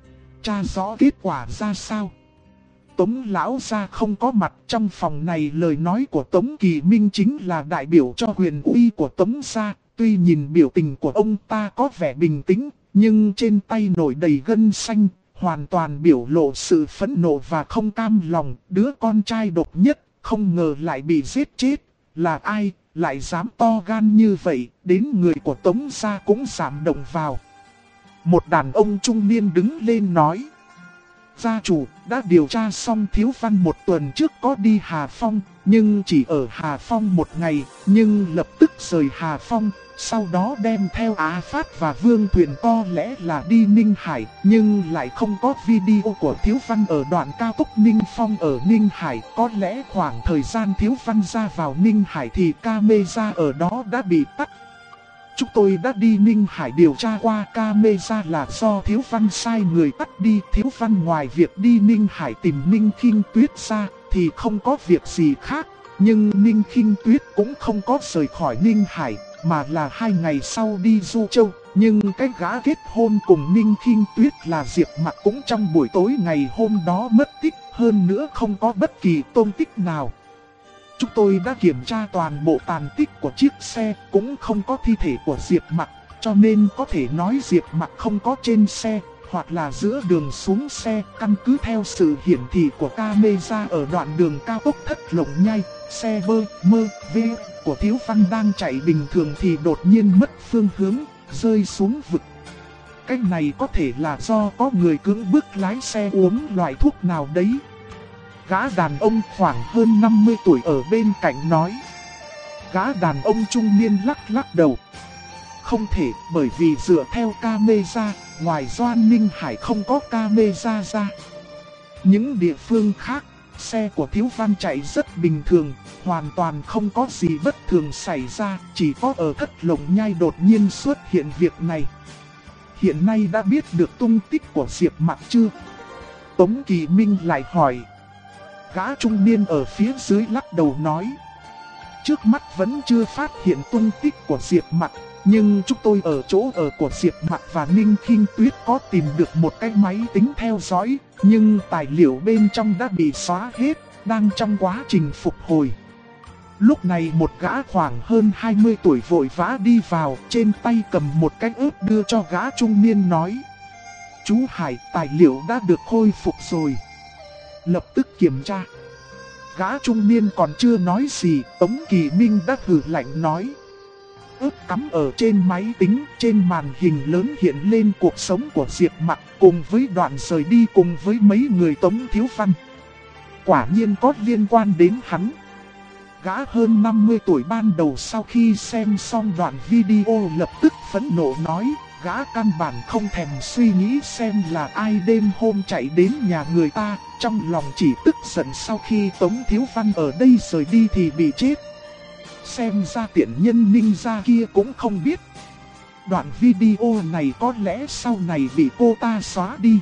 Tra rõ kết quả ra sao? Tống lão gia không có mặt trong phòng này, lời nói của Tống Kỳ Minh chính là đại biểu cho quyền uy của Tống gia. Tuy nhìn biểu tình của ông ta có vẻ bình tĩnh, nhưng trên tay nổi đầy gân xanh, hoàn toàn biểu lộ sự phẫn nộ và không cam lòng. Đứa con trai độc nhất, không ngờ lại bị giết chết. Là ai, lại dám to gan như vậy, đến người của Tống gia cũng dám động vào. Một đàn ông trung niên đứng lên nói. Gia chủ đã điều tra xong, Thiếu Văn một tuần trước có đi Hà Phong, nhưng chỉ ở Hà Phong một ngày, nhưng lập tức rời Hà Phong. Sau đó đem theo Á Phát và Vương Thuyền, có lẽ là đi Ninh Hải, nhưng lại không có video của Thiếu Văn ở đoạn cao tốc Ninh Phong ở Ninh Hải. Có lẽ khoảng thời gian Thiếu Văn ra vào Ninh Hải thì camera ở đó đã bị tắt. Chúng tôi đã đi Ninh Hải điều tra qua, camera là do Thiếu Văn sai người tắt đi. Thiếu Văn ngoài việc đi Ninh Hải tìm Ninh Khinh Tuyết ra thì không có việc gì khác. Nhưng Ninh Khinh Tuyết cũng không có rời khỏi Ninh Hải, mà là 2 ngày sau đi Du Châu. Nhưng cái gã kết hôn cùng Ninh Khinh Tuyết là Diệp Mặc cũng trong buổi tối ngày hôm đó mất tích, hơn nữa không có bất kỳ tung tích nào. Chúng tôi đã kiểm tra toàn bộ tàn tích của chiếc xe, cũng không có thi thể của Diệp Mặc, cho nên có thể nói Diệp Mặc không có trên xe, hoặc là giữa đường xuống xe. Căn cứ theo sự hiển thị của camera ở đoạn đường cao tốc Thất Lộng Nhai, xe BMW của Thiếu Văn đang chạy bình thường thì đột nhiên mất phương hướng, rơi xuống vực. Cái này có thể là do có người cưỡng bức lái xe uống loại thuốc nào đấy. Gã đàn ông khoảng hơn 50 tuổi ở bên cạnh nói. Gã đàn ông trung niên lắc đầu. Không thể, bởi vì dựa theo camera, ngoài Doan Ninh Hải không có camera ra. Những địa phương khác, xe của Thiếu Văn chạy rất bình thường, hoàn toàn không có gì bất thường xảy ra. Chỉ có ở Thất Lộng Nhai đột nhiên xuất hiện việc này. Hiện nay đã biết được tung tích của Diệp Mặc chưa? Tống Kỳ Minh lại hỏi. Gã trung niên ở phía dưới lắc đầu nói. Trước mắt vẫn chưa phát hiện tung tích của Diệp Mặc, nhưng chúng tôi ở chỗ ở của Diệp Mặc và Ninh Khinh Tuyết có tìm được một cái máy tính theo dõi, nhưng tài liệu bên trong đã bị xóa hết, đang trong quá trình phục hồi. Lúc này một gã khoảng hơn 20 tuổi vội vã đi vào, trên tay cầm một cái ớt đưa cho gã trung niên nói. Chú Hải, tài liệu đã được khôi phục rồi. Lập tức kiểm tra. Gã trung niên còn chưa nói gì, Tống Kỳ Minh đã hừ lạnh nói. Ớt cắm ở trên máy tính, trên màn hình lớn hiện lên cuộc sống của Diệp Mặc cùng với đoạn rời đi cùng với mấy người Tống Thiếu Văn. Quả nhiên có liên quan đến hắn. Gã hơn 50 tuổi ban đầu sau khi xem xong đoạn video lập tức phẫn nộ nói. Gã căn bản không thèm suy nghĩ xem là ai đêm hôm chạy đến nhà người ta, trong lòng chỉ tức giận sau khi Tống Thiếu Văn ở đây rời đi thì bị chết. Xem ra tiện nhân Ninh gia kia cũng không biết. Đoạn video này có lẽ sau này bị cô ta xóa đi.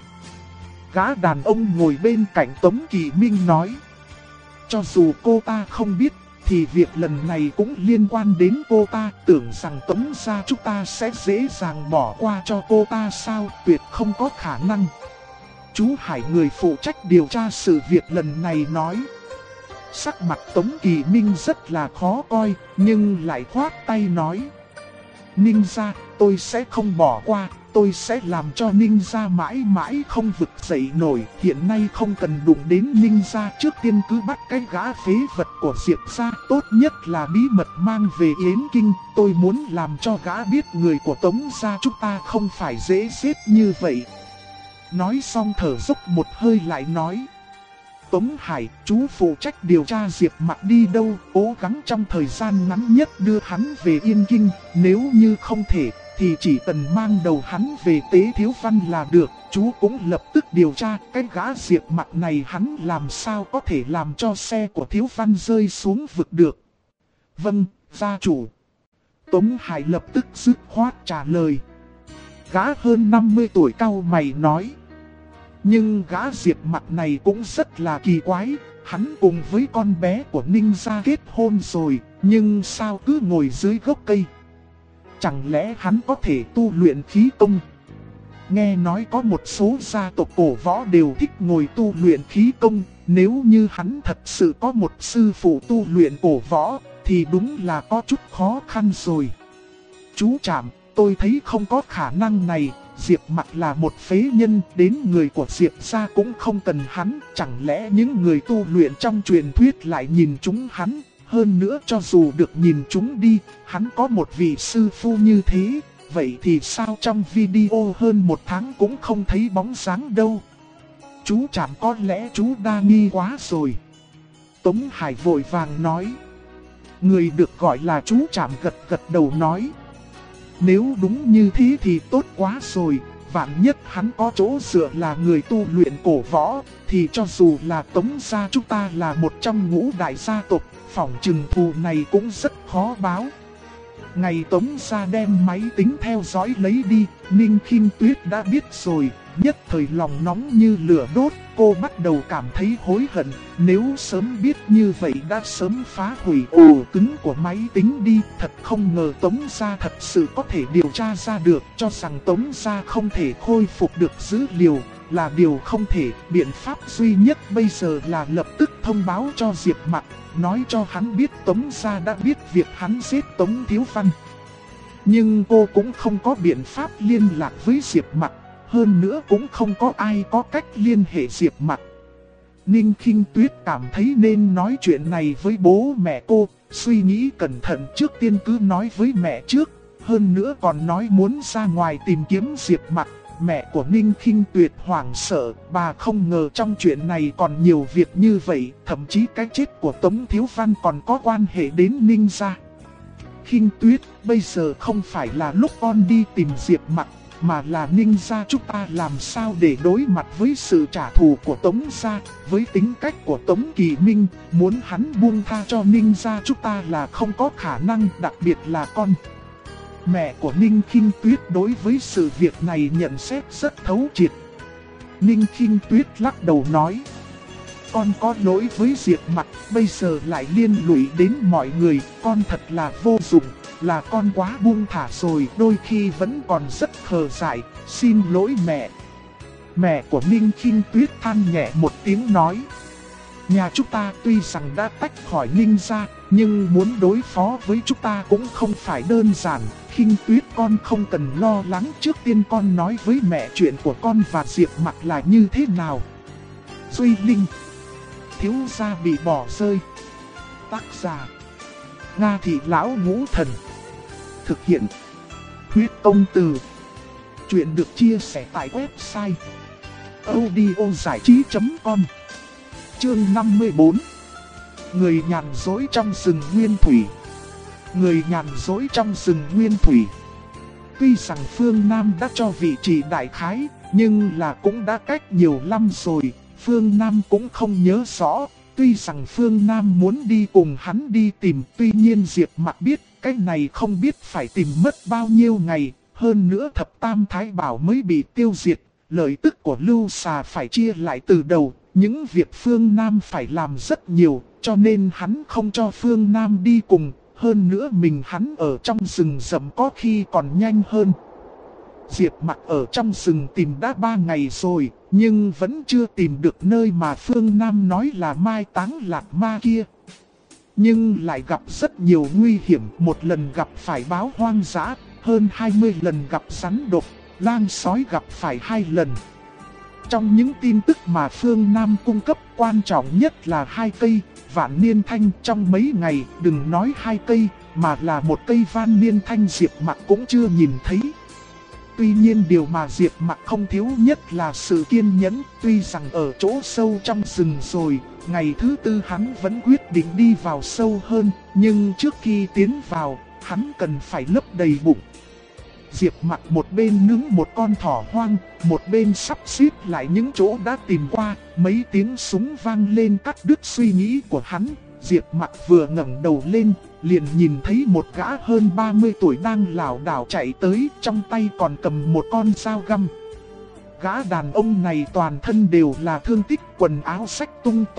Gã đàn ông ngồi bên cạnh Tống Kỳ Minh nói. Cho dù cô ta không biết, thì việc lần này cũng liên quan đến cô ta. Tưởng rằng Tống gia chúng ta sẽ dễ dàng bỏ qua cho cô ta sao? Tuyệt không có khả năng. Chú Hải, người phụ trách điều tra sự việc lần này nói. Sắc mặt Tống Kỳ Minh rất là khó coi, nhưng lại khoát tay nói. Ninh gia, tôi sẽ không bỏ qua, tôi sẽ làm cho Ninh gia mãi mãi không vực dậy nổi. Hiện nay không cần đụng đến Ninh gia, trước tiên cứ bắt cái gã phế vật của Diệp gia. Tốt nhất là bí mật mang về Yến Kinh. Tôi muốn làm cho gã biết người của Tống gia chúng ta không phải dễ giết như vậy. Nói xong thở dốc một hơi lại nói. Tống Hải, chú phụ trách điều tra Diệp Mặc đi đâu, cố gắng trong thời gian ngắn nhất đưa hắn về Yên Kinh. Nếu như không thể, thì chỉ cần mang đầu hắn về Tế Thiếu Văn là được. Chú cũng lập tức điều tra cái gã Diệp Mặc này, hắn làm sao có thể làm cho xe của Thiếu Văn rơi xuống vực được. Vâng, gia chủ. Tống Hải lập tức dứt khoát trả lời. Gã hơn 50 tuổi cau mày nói. Nhưng gã Diệp Mặc này cũng rất là kỳ quái, Hắn cùng với con bé của Ninh gia kết hôn rồi, nhưng sao cứ ngồi dưới gốc cây? Chẳng lẽ hắn có thể tu luyện khí công? Nghe nói có một số gia tộc cổ võ đều thích ngồi tu luyện khí công. Nếu như hắn thật sự có một sư phụ tu luyện cổ võ, thì đúng là có chút khó khăn rồi. Chú Trạm, tôi thấy không có khả năng này. Diệp Mặc là một phế nhân, đến người của Diệp gia cũng không cần hắn. Chẳng lẽ những người tu luyện trong truyền thuyết lại nhìn chúng hắn? Hơn nữa cho dù được nhìn chúng đi, hắn có một vị sư phụ như thế. Vậy thì sao trong video hơn một tháng cũng không thấy bóng dáng đâu? Chú Trạm, có lẽ chú đa nghi quá rồi. Tống Hải vội vàng nói. Người được gọi là chú Trạm gật gật đầu nói. Nếu đúng như thế thì tốt quá rồi. Vạn nhất hắn có chỗ dựa là người tu luyện cổ võ, thì cho dù là Tống gia chúng ta là một trong ngũ đại gia tộc, phỏng chừng thù này cũng rất khó báo. Ngày Tống gia đem máy tính theo dõi lấy đi, Ninh Khinh Tuyết đã biết rồi. Nhất thời lòng nóng như lửa đốt, cô bắt đầu cảm thấy hối hận. Nếu sớm biết như vậy đã sớm phá hủy ổ cứng của máy tính đi. Thật không ngờ Tống gia thật sự có thể điều tra ra được. Cho rằng Tống gia không thể khôi phục được dữ liệu là điều không thể. Biện pháp duy nhất bây giờ là lập tức thông báo cho Diệp Mặc, nói cho hắn biết Tống gia đã biết việc hắn giết Tống Thiếu Văn. Nhưng cô cũng không có biện pháp liên lạc với Diệp Mặc. Hơn nữa cũng không có ai có cách liên hệ Diệp Mặc. Ninh Khinh Tuyết cảm thấy nên nói chuyện này với bố mẹ cô. Suy nghĩ cẩn thận trước tiên cứ nói với mẹ trước. Hơn nữa còn nói muốn ra ngoài tìm kiếm Diệp Mặc. Mẹ của Ninh Khinh Tuyết hoảng sợ. Bà không ngờ trong chuyện này còn nhiều việc như vậy. Thậm chí cái chết của Tống Thiếu Văn còn có quan hệ đến Ninh gia. Khinh Tuyết, bây giờ không phải là lúc con đi tìm Diệp Mặc, mà là Ninh gia chúng ta làm sao để đối mặt với sự trả thù của Tống gia. Với tính cách của Tống Kỳ Minh, muốn hắn buông tha cho Ninh gia chúng ta là không có khả năng, đặc biệt là con. Mẹ của Ninh Khinh Tuyết đối với sự việc này nhận xét rất thấu triệt. Ninh Khinh Tuyết lắc đầu nói. Con có lỗi với Diệp Mặc, bây giờ lại liên lụy đến mọi người, con thật là vô dụng. Là con quá buông thả rồi, đôi khi vẫn còn rất khờ dại, xin lỗi mẹ. Mẹ của Ninh Khinh Tuyết than nhẹ một tiếng nói. Nhà chúng ta tuy rằng đã tách khỏi Ninh gia, nhưng muốn đối phó với chúng ta cũng không phải đơn giản. Khinh Tuyết, con không cần lo lắng, trước tiên con nói với mẹ chuyện của con và Diệp Mặc là như thế nào. Duy Linh, thiếu gia bị bỏ rơi. Tác giả Nga Thị Lão Ngũ Thần. Thực hiện Huyết Công Từ. Chuyện được chia sẻ tại website audiozảichí.com. Chương 54. Người nhàn rỗi trong rừng nguyên thủy. Người nhàn rỗi trong rừng nguyên thủy. Tuy rằng Phương Nam đã cho vị trí đại khái, nhưng là cũng đã cách nhiều năm rồi, Phương Nam cũng không nhớ rõ. Tuy rằng Phương Nam muốn đi cùng hắn đi tìm, tuy nhiên Diệp Mặc biết cái này không biết phải tìm mất bao nhiêu ngày. Hơn nữa Thập Tam Thái Bảo mới bị tiêu diệt, lợi tức của Lưu Xà phải chia lại từ đầu. Những việc Phương Nam phải làm rất nhiều, cho nên hắn không cho Phương Nam đi cùng. Hơn nữa mình hắn ở trong rừng rậm có khi còn nhanh hơn. Diệp Mặc ở trong rừng tìm đã 3 ngày rồi, nhưng vẫn chưa tìm được nơi mà Phương Nam nói là mai táng Lạc Ma kia. Nhưng lại gặp rất nhiều nguy hiểm, một lần gặp phải báo hoang dã, hơn 20 lần gặp rắn độc, lang sói gặp phải 2 lần. Trong những tin tức mà Phương Nam cung cấp, quan trọng nhất là 2 cây vạn niên thanh. Trong mấy ngày, đừng nói 2 cây, mà là 1 cây vạn niên thanh Diệp Mặc cũng chưa nhìn thấy. Tuy nhiên điều mà Diệp Mặc không thiếu nhất là sự kiên nhẫn. Tuy rằng ở chỗ sâu trong rừng rồi, ngày thứ 4 hắn vẫn quyết định đi vào sâu hơn. Nhưng trước khi tiến vào, hắn cần phải lấp đầy bụng. Diệp Mặc một bên nướng một con thỏ hoang, một bên sắp xếp lại những chỗ đã tìm qua. Mấy tiếng súng vang lên cắt đứt suy nghĩ của hắn. Diệp Mặc vừa ngẩng đầu lên, liền nhìn thấy một gã hơn 30 tuổi đang lảo đảo chạy tới, trong tay còn cầm một con dao găm. Gã đàn ông này toàn thân đều là thương tích, quần áo rách tung tóe,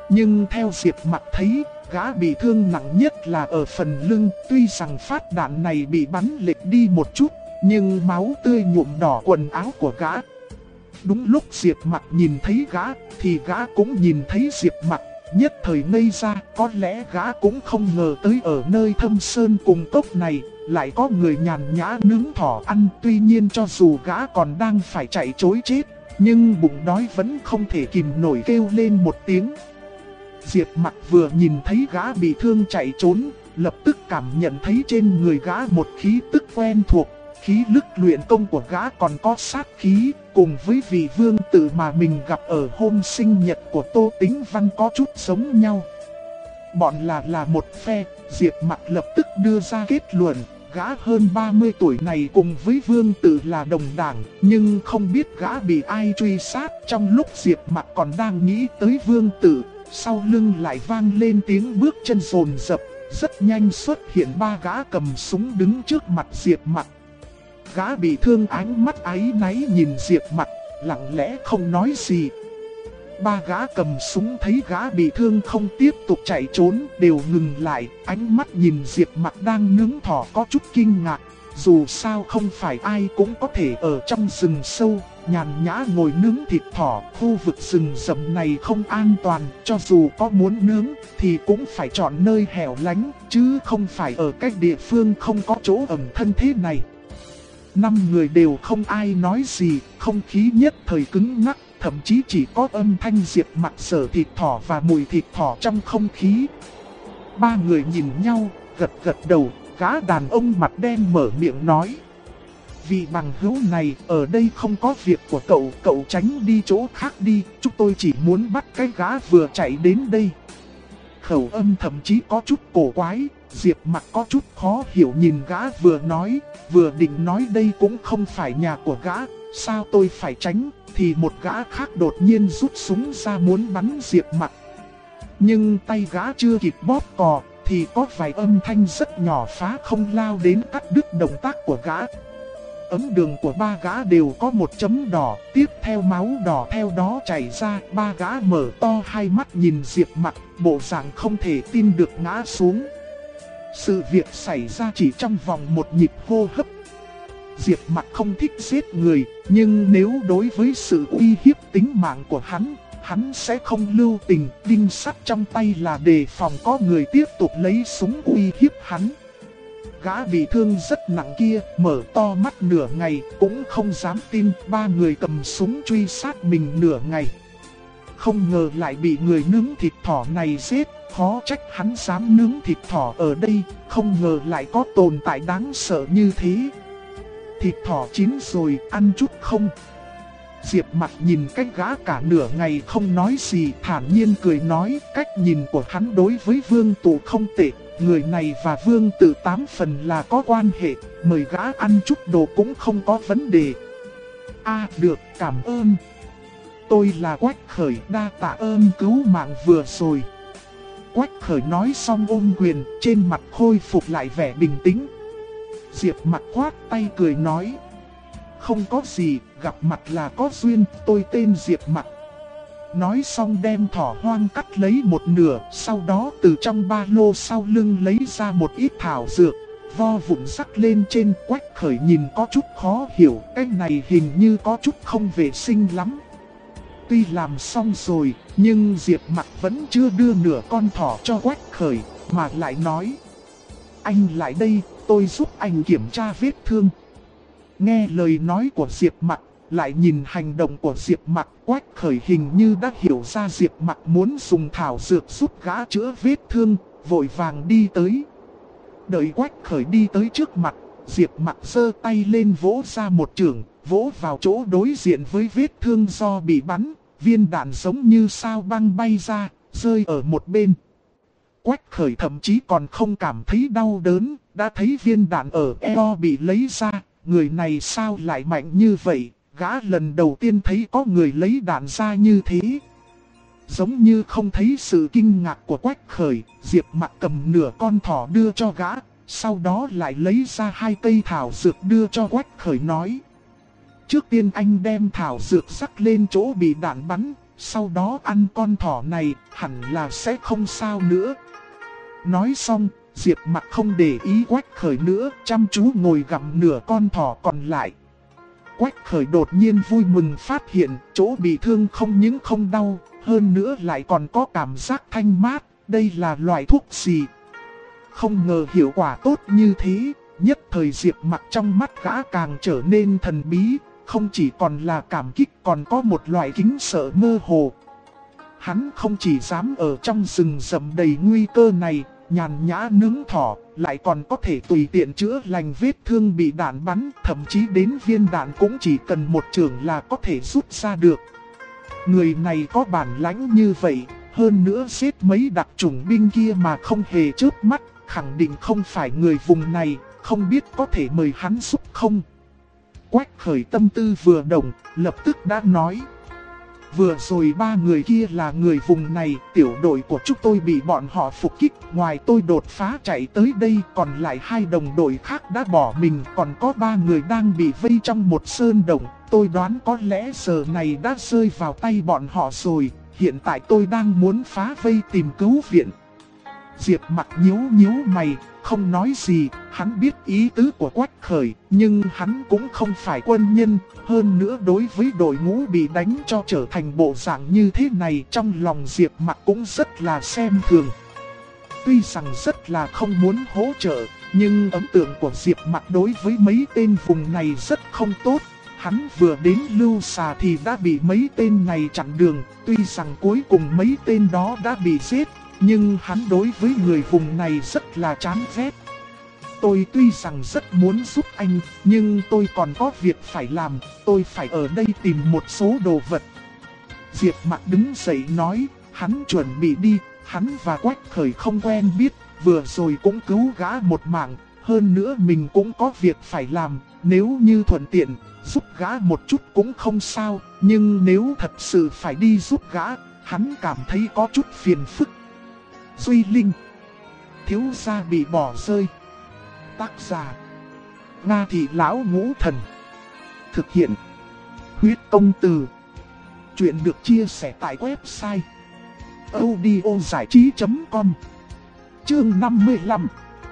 Nhưng theo Diệp Mặc thấy, gã bị thương nặng nhất là ở phần lưng. Tuy rằng phát đạn này bị bắn lệch đi một chút, nhưng máu tươi nhuộm đỏ quần áo của gã. Đúng lúc Diệp Mặc nhìn thấy gã, thì gã cũng nhìn thấy Diệp Mặc. Nhất thời ngây ra, có lẽ gã cũng không ngờ tới ở nơi thâm sơn cùng cốc này lại có người nhàn nhã nướng thỏ ăn. Tuy nhiên cho dù gã còn đang phải chạy trối chết, nhưng bụng đói vẫn không thể kìm nổi kêu lên một tiếng. Diệp Mặc vừa nhìn thấy gã bị thương chạy trốn, lập tức cảm nhận thấy trên người gã một khí tức quen thuộc. Khí lực luyện công của gã còn có sát khí, cùng với vị vương tử mà mình gặp ở hôm sinh nhật của Tô Tĩnh Văn có chút giống nhau. Bọn là một phe. Diệp Mặc lập tức đưa ra kết luận, gã hơn 30 tuổi này cùng với vương tử là đồng đảng, nhưng không biết gã bị ai truy sát. Trong lúc Diệp Mặc còn đang nghĩ tới vương tử, sau lưng lại vang lên tiếng bước chân dồn dập. Rất nhanh xuất hiện 3 gã cầm súng đứng trước mặt Diệp Mặc. Gã bị thương ánh mắt áy náy nhìn Diệp Mặc, lặng lẽ không nói gì. 3 gã cầm súng thấy gã bị thương không tiếp tục chạy trốn, đều ngừng lại, ánh mắt nhìn Diệp Mặc đang nướng thỏ có chút kinh ngạc. Dù sao không phải ai cũng có thể ở trong rừng sâu, nhàn nhã ngồi nướng thịt thỏ. Khu vực rừng rậm này không an toàn, cho dù có muốn nướng thì cũng phải chọn nơi hẻo lánh, chứ không phải ở cách địa phương không có chỗ ẩn thân thế này. 5 người đều không ai nói gì, không khí nhất thời cứng ngắc, thậm chí chỉ có âm thanh Diệp Mặc xở thịt thỏ và mùi thịt thỏ trong không khí. 3 người nhìn nhau, gật gật đầu, gã đàn ông mặt đen mở miệng nói. Vì bằng hữu này, ở đây không có việc của cậu, cậu tránh đi chỗ khác đi, chúng tôi chỉ muốn bắt cái gã vừa chạy đến đây. Khẩu âm thậm chí có chút cổ quái, Diệp Mặc có chút khó hiểu nhìn gã vừa nói, vừa định nói đây cũng không phải nhà của gã, sao tôi phải tránh, thì một gã khác đột nhiên rút súng ra muốn bắn Diệp Mặc. Nhưng tay gã chưa kịp bóp cò, thì có vài âm thanh rất nhỏ phá không lao đến cắt đứt động tác của gã. Ấm đường của 3 gã đều có một chấm đỏ, tiếp theo máu đỏ theo đó chảy ra. 3 gã mở to hai mắt nhìn Diệp Mặc, bộ dạng không thể tin được ngã xuống. Sự việc xảy ra chỉ trong vòng một nhịp hô hấp. Diệp Mặc không thích giết người, nhưng nếu đối với sự uy hiếp tính mạng của hắn sẽ không lưu tình. Đinh sắt trong tay là đề phòng có người tiếp tục lấy súng uy hiếp hắn. Gã bị thương rất nặng kia, mở to mắt nửa ngày, cũng không dám tin 3 người cầm súng truy sát mình nửa ngày. Không ngờ lại bị người nướng thịt thỏ này giết, khó trách hắn dám nướng thịt thỏ ở đây, không ngờ lại có tồn tại đáng sợ như thế. Thịt thỏ chín rồi, ăn chút không? Diệp Mặc nhìn cách gã cả nửa ngày không nói gì, thản nhiên cười nói, cách nhìn của hắn đối với vương tụ không tệ. Người này và vương tử 8 phần là có quan hệ, mời gã ăn chút đồ cũng không có vấn đề. Được, cảm ơn. Tôi là Quách Khởi, đa tạ ơn cứu mạng vừa rồi. Quách Khởi nói xong ôm quyền, trên mặt khôi phục lại vẻ bình tĩnh. Diệp Mặc khoát tay cười nói, không có gì, gặp mặt là có duyên, tôi tên Diệp Mặc. Nói xong đem thỏ hoang cắt lấy một nửa, sau đó từ trong ba lô sau lưng lấy ra một ít thảo dược, vo vụn rắc lên trên. Quách Khởi nhìn có chút khó hiểu, cái này hình như có chút không vệ sinh lắm. Tuy làm xong rồi, nhưng Diệp Mặc vẫn chưa đưa nửa con thỏ cho Quách Khởi, mà lại nói, anh lại đây, tôi giúp anh kiểm tra vết thương. Nghe lời nói của Diệp Mặc, lại nhìn hành động của Diệp Mặc, Quách Khởi hình như đã hiểu ra Diệp Mặc muốn dùng thảo dược giúp gã chữa vết thương, vội vàng đi tới. Đợi Quách Khởi đi tới trước mặt, Diệp Mặc giơ tay lên vỗ ra một chưởng, vỗ vào chỗ đối diện với vết thương do bị bắn, viên đạn giống như sao băng bay ra, rơi ở một bên. Quách Khởi thậm chí còn không cảm thấy đau đớn, đã thấy viên đạn ở eo bị lấy ra, người này sao lại mạnh như vậy, gã lần đầu tiên thấy có người lấy đạn ra như thế. Giống như không thấy sự kinh ngạc của Quách Khởi, Diệp Mặc cầm nửa con thỏ đưa cho gã, sau đó lại lấy ra 2 cây thảo dược đưa cho Quách Khởi nói. Trước tiên anh đem thảo dược rắc lên chỗ bị đạn bắn, sau đó ăn con thỏ này hẳn là sẽ không sao nữa. Nói xong, Diệp Mặc không để ý Quách Khởi nữa, chăm chú ngồi gặm nửa con thỏ còn lại. Quách Khởi đột nhiên vui mừng phát hiện chỗ bị thương không những không đau, hơn nữa lại còn có cảm giác thanh mát, đây là loại thuốc gì? Không ngờ hiệu quả tốt như thế, nhất thời Diệp Mặc trong mắt gã càng trở nên thần bí, không chỉ còn là cảm kích còn có một loại kính sợ mơ hồ. Hắn không chỉ dám ở trong rừng rậm đầy nguy cơ này, nhàn nhã nướng thỏ, lại còn có thể tùy tiện chữa lành vết thương bị đạn bắn, thậm chí đến viên đạn cũng chỉ cần một chưởng là có thể rút ra được. Người này có bản lãnh như vậy, hơn nữa giết mấy đặc chủng binh kia mà không hề chớp mắt, khẳng định không phải người vùng này, không biết có thể mời hắn giúp không. Quách Khởi tâm tư vừa động, lập tức đã nói. Vừa rồi ba người kia là người vùng này, tiểu đội của chúng tôi bị bọn họ phục kích, ngoài tôi đột phá chạy tới đây, còn lại hai đồng đội khác đã bỏ mình, còn có ba người đang bị vây trong một sơn động, tôi đoán có lẽ giờ này đã rơi vào tay bọn họ rồi, hiện tại tôi đang muốn phá vây tìm cứu viện. Diệp Mặc nhíu mày, không nói gì, hắn biết ý tứ của Quách Khởi, nhưng hắn cũng không phải quân nhân, hơn nữa đối với đội ngũ bị đánh cho trở thành bộ dạng như thế này, trong lòng Diệp Mặc cũng rất là xem thường. Tuy rằng rất là không muốn hỗ trợ, nhưng ấn tượng của Diệp Mặc đối với mấy tên vùng này rất không tốt. Hắn vừa đến Lưu Xà thì đã bị mấy tên này chặn đường, tuy rằng cuối cùng mấy tên đó đã bị giết, nhưng hắn đối với người vùng này rất là chán ghét. Tôi tuy rằng rất muốn giúp anh, nhưng tôi còn có việc phải làm, tôi phải ở đây tìm một số đồ vật. Diệp Mặc đứng dậy nói, hắn chuẩn bị đi, hắn và Quách Khởi không quen biết, vừa rồi cũng cứu gã một mạng, hơn nữa mình cũng có việc phải làm, nếu như thuận tiện, giúp gã một chút cũng không sao, nhưng nếu thật sự phải đi giúp gã, hắn cảm thấy có chút phiền phức. Duy Linh, thiếu gia bị bỏ rơi. Tác giả Nga Thị Lão Ngũ Thần. Thực hiện Huyết Công Từ. Chuyện được chia sẻ tại website audiozảichí.com. Chương 55.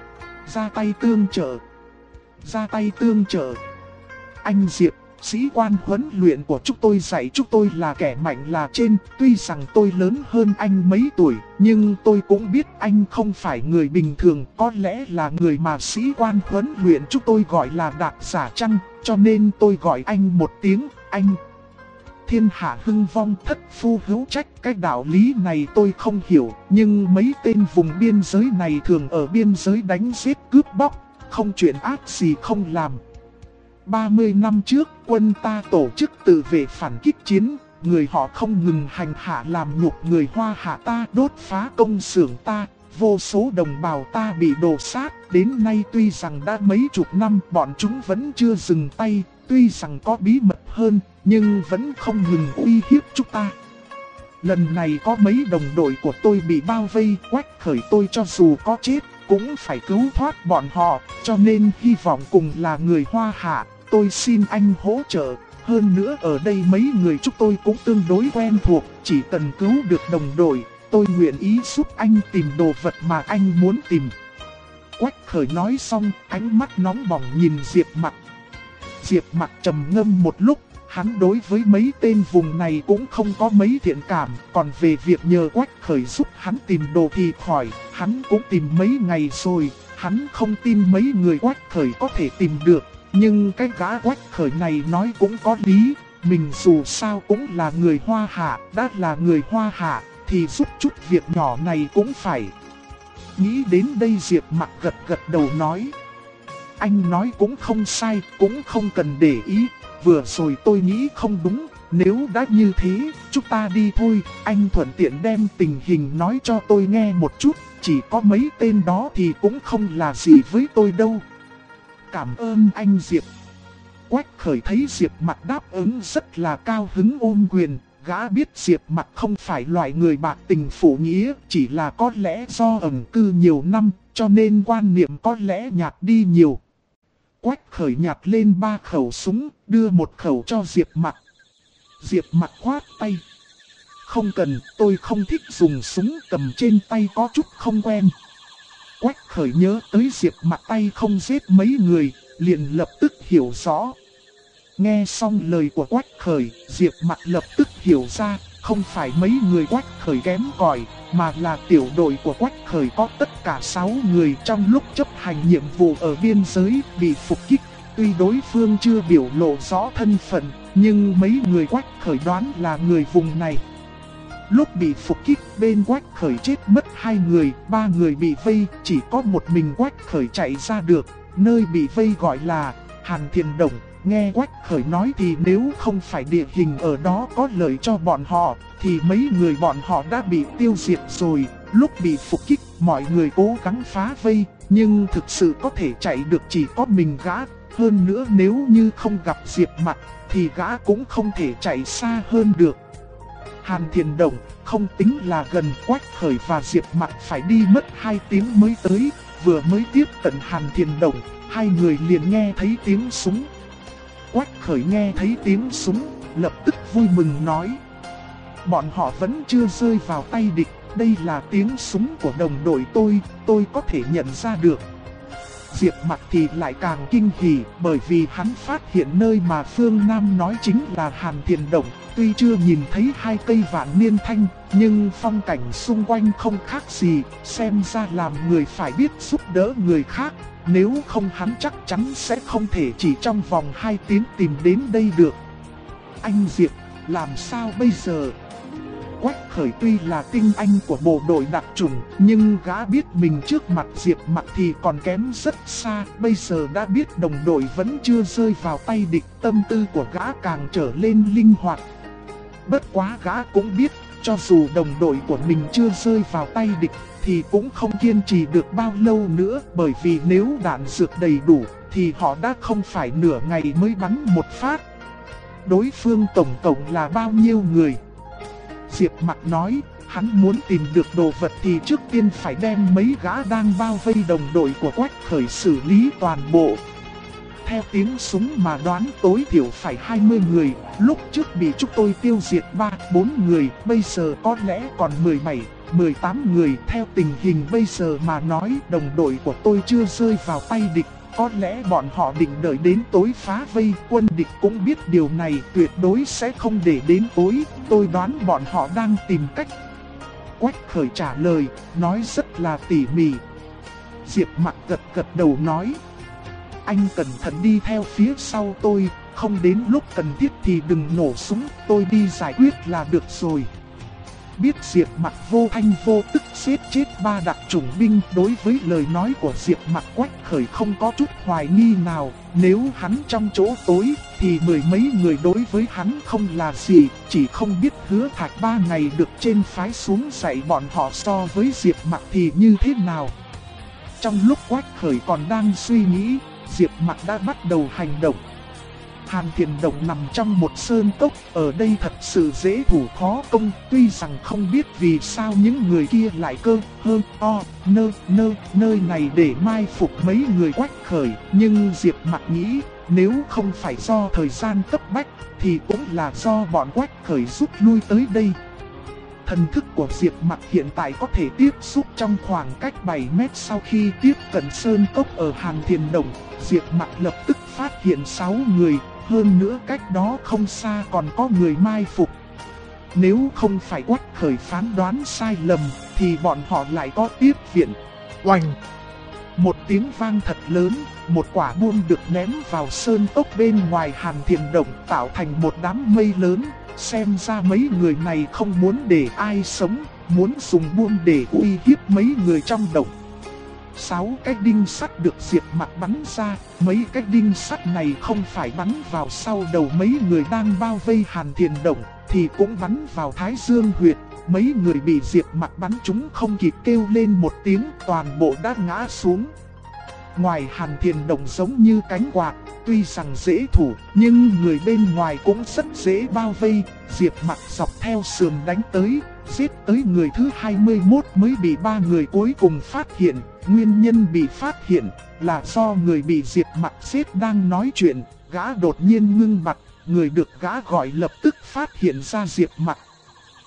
Ra tay tương trợ. Ra tay tương trợ. Anh Diệp, sĩ quan huấn luyện của chúng tôi dạy chúng tôi là kẻ mạnh là trên, tuy rằng tôi lớn hơn anh mấy tuổi, nhưng tôi cũng biết anh không phải người bình thường, có lẽ là người mà sĩ quan huấn luyện chúng tôi gọi là Đạc Giả chăng, cho nên tôi gọi anh một tiếng, anh. Thiên hạ hưng vong thất phu hữu trách, cái đạo lý này tôi không hiểu, nhưng mấy tên vùng biên giới này thường ở biên giới đánh giết cướp bóc, không chuyện ác gì không làm. 30 năm trước, quân ta tổ chức tự vệ phản kích chiến, người họ không ngừng hành hạ làm nhục người Hoa Hạ ta, đốt phá công xưởng ta, vô số đồng bào ta bị đổ sát, đến nay tuy rằng đã mấy chục năm bọn chúng vẫn chưa dừng tay, tuy rằng có bí mật hơn, nhưng vẫn không ngừng uy hiếp chúng ta. Lần này có mấy đồng đội của tôi bị bao vây, Quách Khởi tôi cho dù có chết, cũng phải cứu thoát bọn họ, cho nên hy vọng cùng là người Hoa Hạ. Tôi xin anh hỗ trợ, hơn nữa ở đây mấy người chúng tôi cũng tương đối quen thuộc, chỉ cần cứu được đồng đội, tôi nguyện ý giúp anh tìm đồ vật mà anh muốn tìm. Quách Khởi nói xong, ánh mắt nóng bỏng nhìn Diệp Mặc. Diệp Mặc trầm ngâm một lúc, hắn đối với mấy tên vùng này cũng không có mấy thiện cảm, còn về việc nhờ Quách Khởi giúp hắn tìm đồ thì khỏi, hắn cũng tìm mấy ngày rồi, hắn không tin mấy người Quách Khởi có thể tìm được. Nhưng cái gã Quách Khởi này nói cũng có lý, mình dù sao cũng là người Hoa Hạ, đã là người Hoa Hạ, thì giúp chút việc nhỏ này cũng phải. Nghĩ đến đây Diệp Mặc gật đầu nói. Anh nói cũng không sai, cũng không cần để ý, vừa rồi tôi nghĩ không đúng, nếu đã như thế, chúng ta đi thôi, anh thuận tiện đem tình hình nói cho tôi nghe một chút, chỉ có mấy tên đó thì cũng không là gì với tôi đâu. Cảm ơn anh Diệp. Quách Khởi thấy Diệp Mặc đáp ứng rất là cao hứng ôm quyền, gã biết Diệp Mặc không phải loại người bạc tình phụ nghĩa, chỉ là có lẽ do ẩn cư nhiều năm, cho nên quan niệm có lẽ nhạt đi nhiều. Quách Khởi nhặt lên 3 khẩu súng, đưa một khẩu cho Diệp Mặc. Diệp Mặc khoát tay. Không cần, tôi không thích dùng súng, cầm trên tay có chút không quen. Quách Khởi nhớ tới Diệp Mặc tay không giết mấy người, liền lập tức hiểu rõ. Nghe xong lời của Quách Khởi, Diệp Mặc lập tức hiểu ra, không phải mấy người Quách Khởi kém cỏi, mà là tiểu đội của Quách Khởi có tất cả 6 người trong lúc chấp hành nhiệm vụ ở biên giới bị phục kích. Tuy đối phương chưa biểu lộ rõ thân phận, nhưng mấy người Quách Khởi đoán là người vùng này. Lúc bị phục kích, bên Quách Khởi chết mất 2 người, 3 người bị vây, chỉ có một mình Quách Khởi chạy ra được. Nơi bị vây gọi là Hàn Thiền Động. Nghe Quách Khởi nói thì nếu không phải địa hình ở đó có lợi cho bọn họ, thì mấy người bọn họ đã bị tiêu diệt rồi. Lúc bị phục kích, mọi người cố gắng phá vây, nhưng thực sự có thể chạy được chỉ có mình gã. Hơn nữa nếu như không gặp Diệp Mặc, thì gã cũng không thể chạy xa hơn được. Hàn Thiền Động không tính là gần, Quách Khởi và Diệp Mặc phải đi mất 2 tiếng mới tới. Vừa mới tiếp cận Hàn Thiền Động, hai người liền nghe thấy tiếng súng. Quách Khởi nghe thấy tiếng súng, lập tức vui mừng nói: bọn họ vẫn chưa rơi vào tay địch, đây là tiếng súng của đồng đội tôi có thể nhận ra được. Diệp Mặc thì lại càng kinh hỉ, bởi vì hắn phát hiện nơi mà Phương Nam nói chính là Hàn Thiền Động. Tuy chưa nhìn thấy 2 cây vạn niên thanh, nhưng phong cảnh xung quanh không khác gì, xem ra làm người phải biết giúp đỡ người khác. Nếu không hắn chắc chắn sẽ không thể chỉ trong vòng 2 tiếng tìm đến đây được. Anh Diệp, làm sao bây giờ? Quách Khởi tuy là tinh anh của bộ đội đặc chủng, nhưng gã biết mình trước mặt Diệp Mặc thì còn kém rất xa. Bây giờ đã biết đồng đội vẫn chưa rơi vào tay địch, tâm tư của gã càng trở lên linh hoạt. Bất quá gã cũng biết, cho dù đồng đội của mình chưa rơi vào tay địch, thì cũng không kiên trì được bao lâu nữa. Bởi vì nếu đạn dược đầy đủ, thì họ đã không phải nửa ngày mới bắn một phát. Đối phương tổng cộng là bao nhiêu người? Diệp Mặc nói, hắn muốn tìm được đồ vật thì trước tiên phải đem mấy gã đang bao vây đồng đội của Quách Khởi xử lý toàn bộ. Theo tiếng súng mà đoán tối thiểu phải 20 người, lúc trước bị chúng tôi tiêu diệt 3-4 người, bây giờ có lẽ còn 17-18 người. Theo tình hình bây giờ mà nói, đồng đội của tôi chưa rơi vào tay địch, có lẽ bọn họ định đợi đến tối phá vây. Quân địch cũng biết điều này, tuyệt đối sẽ không để đến tối, tôi đoán bọn họ đang tìm cách. Quách Khởi trả lời, nói rất là tỉ mỉ. Diệp Mặc gật đầu nói: anh cẩn thận đi theo phía sau tôi, không đến lúc cần thiết thì đừng nổ súng, tôi đi giải quyết là được rồi. Biết Diệp Mặc vô thanh vô tức giết chết 3 đặc chủng binh, đối với lời nói của Diệp Mặc, Quách Khởi không có chút hoài nghi nào. Nếu hắn trong chỗ tối, thì 10 mấy người đối với hắn không là gì, chỉ không biết Hứa Thạch 3 ngày được trên phái xuống dạy bọn họ so với Diệp Mặc thì như thế nào. Trong lúc Quách Khởi còn đang suy nghĩ, Diệp Mặc đã bắt đầu hành động. Hàn Thiền Động nằm trong một sơn cốc, ở đây thật sự dễ thủ khó công. Tuy rằng không biết vì sao những người kia lại nơi này để mai phục mấy người Quách Khởi, nhưng Diệp Mặc nghĩ, nếu không phải do thời gian cấp bách, thì cũng là do bọn Quách Khởi rút lui tới đây. Thần thức của Diệp Mặc hiện tại có thể tiếp xúc trong khoảng cách 7 mét. Sau khi tiếp cận sơn cốc ở Hàn Thiền Động, Diệp Mặc lập tức phát hiện 6 người, hơn nữa cách đó không xa còn có người mai phục. Nếu không phải Quách Khởi phán đoán sai lầm, thì bọn họ lại có tiếp viện. Oanh! Một tiếng vang thật lớn, một quả buông được ném vào sơn cốc bên ngoài Hàn Thiền Động, tạo thành một đám mây lớn. Xem ra mấy người này không muốn để ai sống, muốn dùng buông để uy hiếp mấy người trong động. 6 cái đinh sắt được Diệp Mặc bắn ra, mấy cái đinh sắt này không phải bắn vào sau đầu mấy người đang bao vây Hàn Thiền Động, thì cũng bắn vào Thái Dương huyệt. Mấy người bị Diệp Mặc bắn chúng không kịp kêu lên một tiếng, toàn bộ đã ngã xuống. Ngoài Hàn Thiền Động giống như cánh quạt, tuy rằng dễ thủ, nhưng người bên ngoài cũng rất dễ bao vây. Diệp Mặc dọc theo sườn đánh tới, giết tới người thứ 21 mới bị 3 người cuối cùng phát hiện. Nguyên nhân bị phát hiện là do người bị Diệp Mặc giết đang nói chuyện, gã đột nhiên ngưng mặt, người được gã gọi lập tức phát hiện ra Diệp Mặc.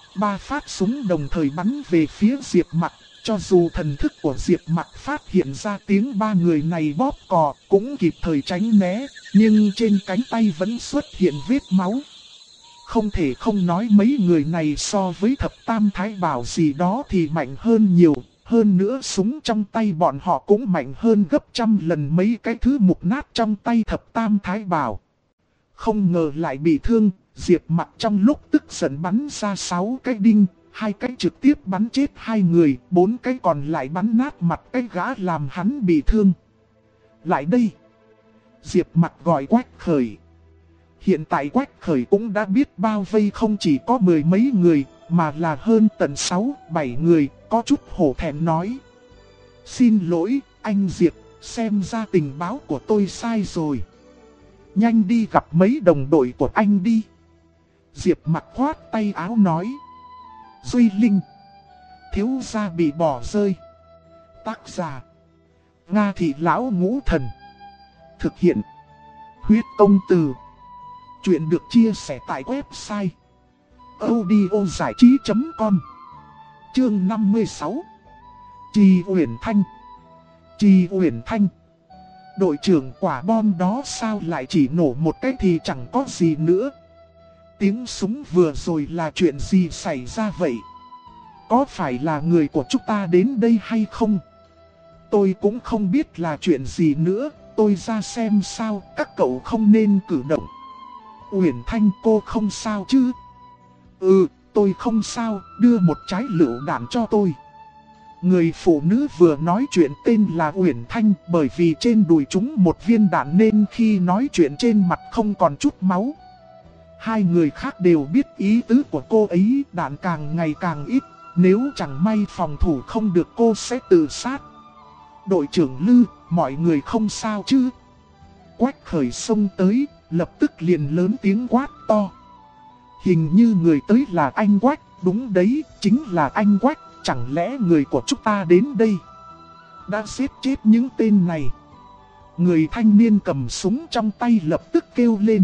ba phát súng đồng thời bắn về phía Diệp Mặc. Cho dù thần thức của Diệp Mặc phát hiện ra tiếng ba người này bóp cò, cũng kịp thời tránh né, nhưng trên cánh tay vẫn xuất hiện vết máu. Không thể không nói mấy người này so với thập tam thái bảo gì đó thì mạnh hơn nhiều. Hơn nữa súng trong tay bọn họ cũng mạnh hơn gấp trăm lần mấy cái thứ mục nát trong tay thập tam thái bảo. Không ngờ lại bị thương, Diệp Mặc trong lúc tức giận bắn ra 6 cái đinh, 2 cái trực tiếp bắn chết 2 người, 4 cái còn lại bắn nát mặt cái gã làm hắn bị thương. Lại đây! Diệp Mặc gọi Quách Khởi. Hiện tại Quách Khởi cũng đã biết bao vây không chỉ có 10 mấy người, mà là hơn tận 6-7 người, có chút hổ thẹn nói. Xin lỗi, anh Diệp, xem ra tình báo của tôi sai rồi. Nhanh đi gặp mấy đồng đội của anh đi. Diệp Mặc khoát tay áo nói. Duy Linh. Thiếu gia bị bỏ rơi. Tác giả. Nga Thị Lão Ngũ Thần. Thực hiện. Huyết Công Từ. Chuyện được chia sẻ tại website audiozảichí.com. Chương 56. Trì Uyển Thanh. Trì Uyển Thanh. Đội trưởng quả bom đó sao lại chỉ nổ một cái thì chẳng có gì nữa. Tiếng súng vừa rồi là chuyện gì xảy ra vậy? Có phải là người của chúng ta đến đây hay không? Tôi cũng không biết là chuyện gì nữa, tôi ra xem sao, các cậu không nên cử động. Uyển Thanh, cô không sao chứ? Ừ, tôi không sao, đưa một trái lựu đạn cho tôi. Người phụ nữ vừa nói chuyện tên là Uyển Thanh, bởi vì trên đùi trúng một viên đạn nên khi nói chuyện trên mặt không còn chút máu. Hai người khác đều biết ý tứ của cô ấy, đạn càng ngày càng ít, nếu chẳng may phòng thủ không được cô sẽ tự sát. Đội trưởng Lư, mọi người không sao chứ? Quách Khởi xông tới, lập tức liền lớn tiếng quát to. Hình như người tới là anh Quách, đúng đấy, chính là anh Quách, chẳng lẽ người của chúng ta đến đây đã giết chết những tên này? Người thanh niên cầm súng trong tay lập tức kêu lên.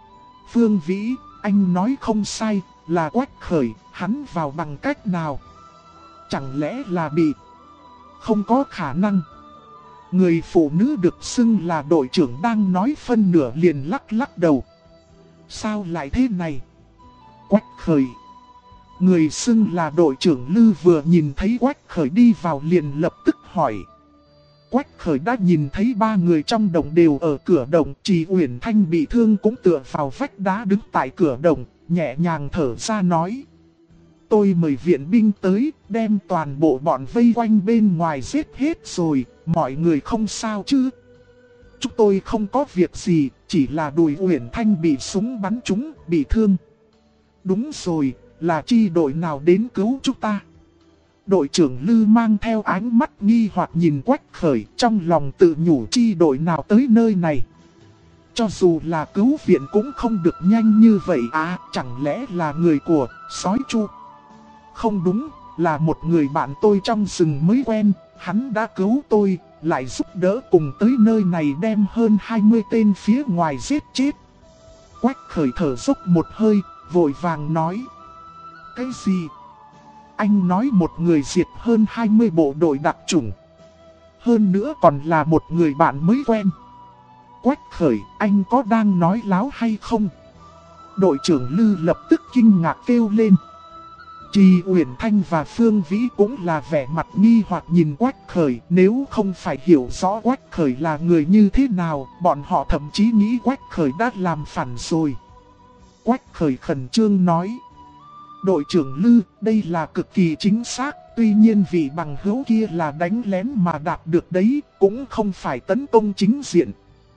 Phương Vĩ, anh nói không sai, là Quách Khởi, hắn vào bằng cách nào? Chẳng lẽ là bị... Không có khả năng. Người phụ nữ được xưng là đội trưởng đang nói phân nửa liền lắc lắc đầu. Sao lại thế này? Quách Khởi. Người xưng là đội trưởng Lư vừa nhìn thấy Quách Khởi đi vào liền lập tức hỏi. Quách Khởi đã nhìn thấy ba người trong đồng đều ở cửa đồng, chỉ Uyển Thanh bị thương cũng tựa vào vách đá đứng tại cửa đồng, nhẹ nhàng thở ra nói. Tôi mời viện binh tới, đem toàn bộ bọn vây quanh bên ngoài giết hết rồi, mọi người không sao chứ? Chúng tôi không có việc gì, chỉ là đùi Uyển Thanh bị súng bắn trúng, bị thương. Đúng rồi, là chi đội nào đến cứu chúng ta? Đội trưởng Lư mang theo ánh mắt nghi hoặc nhìn Quách Khởi, trong lòng tự nhủ chi đội nào tới nơi này. Cho dù là cứu viện cũng không được nhanh như vậy à, chẳng lẽ là người của sói Chu? Không đúng, là một người bạn tôi trong rừng mới quen, hắn đã cứu tôi, lại giúp đỡ cùng tới nơi này đem hơn 20 tên phía ngoài giết chết. Quách Khởi thở dốc một hơi, vội vàng nói. Cái gì? Anh nói một người diệt hơn 20 bộ đội đặc chủng. Hơn nữa còn là một người bạn mới quen. Quách Khởi, anh có đang nói láo hay không? Đội trưởng Lư lập tức kinh ngạc kêu lên. Trì Uyển Thanh và Phương Vĩ cũng là vẻ mặt nghi hoặc nhìn Quách Khởi. Nếu không phải hiểu rõ Quách Khởi là người như thế nào, bọn họ thậm chí nghĩ Quách Khởi đã làm phản rồi. Quách Khởi khẩn trương nói. Đội trưởng Lư, đây là cực kỳ chính xác, tuy nhiên vì bằng hữu kia là đánh lén mà đạt được đấy, cũng không phải tấn công chính diện.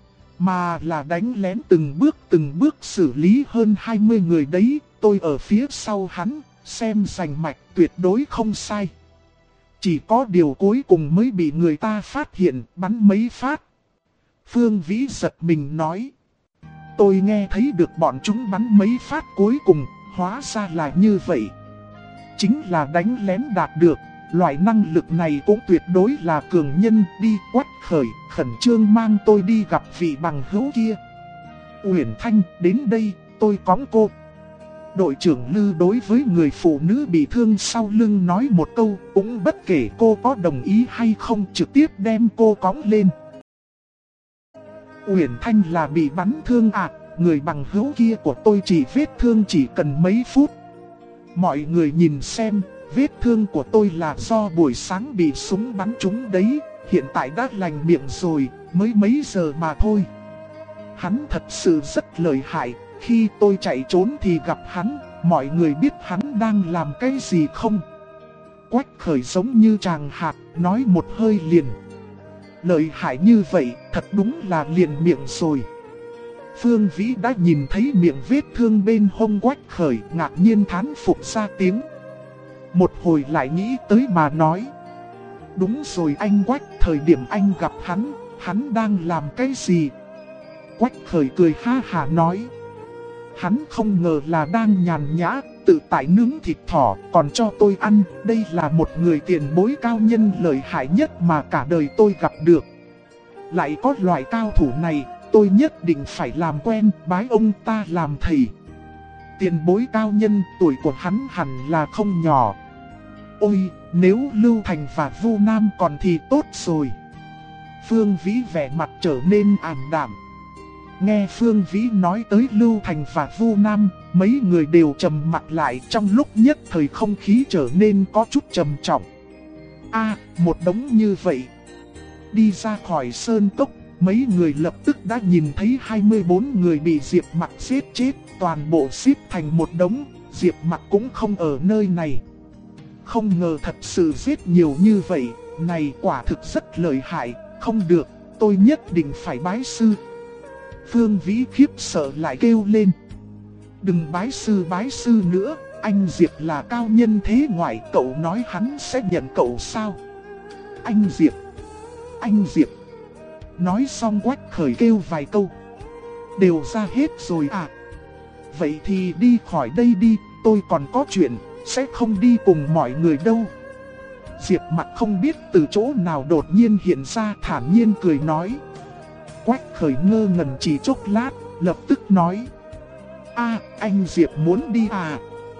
Mà là đánh lén từng bước xử lý hơn 20 người đấy, tôi ở phía sau hắn, xem rành mạch tuyệt đối không sai. Chỉ có điều cuối cùng mới bị người ta phát hiện, bắn mấy phát. Phương Vĩ giật mình nói. Tôi nghe thấy được bọn chúng bắn mấy phát cuối cùng, hóa ra là như vậy. Chính là đánh lén đạt được, loại năng lực này cũng tuyệt đối là cường nhân. Đi Quách Khởi, khẩn trương mang tôi đi gặp vị bằng hữu kia. Uyển Thanh, đến đây, tôi cõng cô. Đội trưởng Lư đối với người phụ nữ bị thương sau lưng nói một câu, cũng bất kể cô có đồng ý hay không, trực tiếp đem cô cõng lên. Uyển Thanh là bị bắn thương à, người bằng hữu kia của tôi chỉ vết thương chỉ cần mấy phút. Mọi người nhìn xem, vết thương của tôi là do buổi sáng bị súng bắn trúng đấy, hiện tại đã lành miệng rồi, mới mấy giờ mà thôi. Hắn thật sự rất lợi hại, khi tôi chạy trốn thì gặp hắn, mọi người biết hắn đang làm cái gì không? Quách Khởi giống như tràng hạt, nói một hơi liền. Lợi hại như vậy, thật đúng là liền miệng rồi. Phương Vĩ đã nhìn thấy miệng vết thương bên hông Quách Khởi, ngạc nhiên thán phục ra tiếng. Một hồi lại nghĩ tới mà nói. Đúng rồi anh Quách, thời điểm anh gặp hắn đang làm cái gì? Quách Khởi cười ha hả nói. Hắn không ngờ là đang nhàn nhã, tự tại nướng thịt thỏ, còn cho tôi ăn. Đây là một người tiền bối cao nhân lợi hại nhất mà cả đời tôi gặp được. Lại có loại cao thủ này, tôi nhất định phải làm quen, bái ông ta làm thầy. Tiền bối cao nhân, tuổi của hắn hẳn là không nhỏ. Ôi, nếu Lưu Thành và Vu Nam còn thì tốt rồi. Phương Vĩ vẻ mặt trở nên ảm đạm. Nghe Phương Vĩ nói tới Lưu Thành và Vu Nam, mấy người đều trầm mặt lại, trong lúc nhất thời không khí trở nên có chút trầm trọng. Một đống như vậy. Đi ra khỏi sơn cốc, mấy người lập tức đã nhìn thấy 24 người bị Diệp Mặc giết chết, toàn bộ xếp thành một đống, Diệp Mặc cũng không ở nơi này. Không ngờ thật sự giết nhiều như vậy, này quả thực rất lợi hại, không được, tôi nhất định phải bái sư. Phương Vĩ khiếp sợ lại kêu lên. Đừng bái sư nữa, anh Diệp là cao nhân thế ngoại, cậu nói hắn sẽ nhận cậu sao? Anh Diệp. Nói xong Quách Khởi kêu vài câu. Đều ra hết rồi à? Vậy thì đi khỏi đây đi, tôi còn có chuyện, sẽ không đi cùng mọi người đâu. Diệp Mặc không biết từ chỗ nào đột nhiên hiện ra, thản nhiên cười nói. Quách Khởi ngơ ngẩn chỉ chốc lát, lập tức nói. Anh Diệp muốn đi à?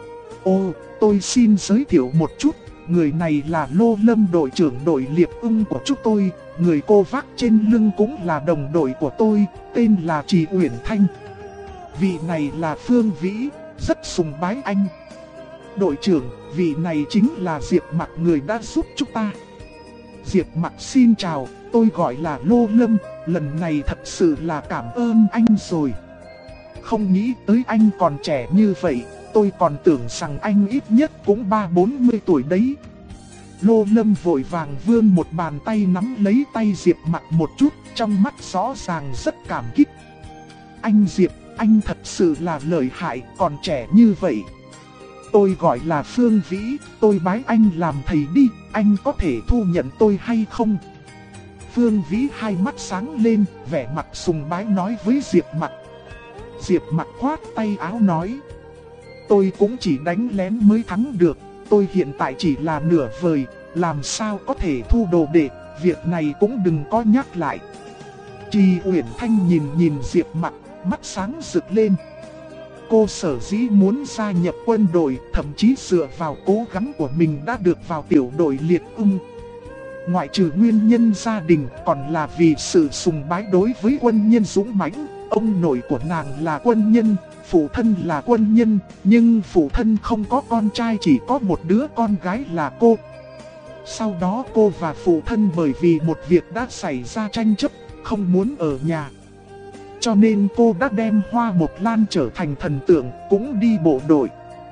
Ô, tôi xin giới thiệu một chút, người này là Lô Lâm, đội trưởng đội Liệp Ưng của chúng tôi, người cô vác trên lưng cũng là đồng đội của tôi, tên là Trì Uyển Thanh. Vị này là Phương Vĩ, rất sùng bái anh. Đội trưởng, vị này chính là Diệp Mặc, người đã giúp chúng ta. Diệp Mặc xin chào, tôi gọi là Lô Lâm, lần này thật sự là cảm ơn anh rồi. Không nghĩ tới anh còn trẻ như vậy, tôi còn tưởng rằng anh ít nhất cũng 30-40 tuổi đấy. Lô Lâm vội vàng vươn một bàn tay nắm lấy tay Diệp Mặc một chút, trong mắt rõ ràng rất cảm kích. Anh Diệp, anh thật sự là lợi hại, còn trẻ như vậy. Tôi gọi là Phương Vĩ, tôi bái anh làm thầy đi, anh có thể thu nhận tôi hay không? Phương Vĩ hai mắt sáng lên, vẻ mặt sùng bái nói với Diệp Mặc. Diệp Mặc khoát tay áo nói. Tôi cũng chỉ đánh lén mới thắng được, tôi hiện tại chỉ là nửa vời, làm sao có thể thu đồ đệ, việc này cũng đừng có nhắc lại. Trì Uyển Thanh nhìn Diệp Mặc, mắt sáng rực lên. Cô sở dĩ muốn gia nhập quân đội, thậm chí dựa vào cố gắng của mình đã được vào tiểu đội Liệt Ưng. Ngoại trừ nguyên nhân gia đình, còn là vì sự sùng bái đối với quân nhân dũng mãnh. Ông nội của nàng là quân nhân, phụ thân là quân nhân, nhưng phụ thân không có con trai, chỉ có một đứa con gái là cô. Sau đó cô và phụ thân bởi vì một việc đã xảy ra tranh chấp, không muốn ở nhà. Cho nên cô đã đem Hoa Mộc Lan trở thành thần tượng, cũng đi bộ đội.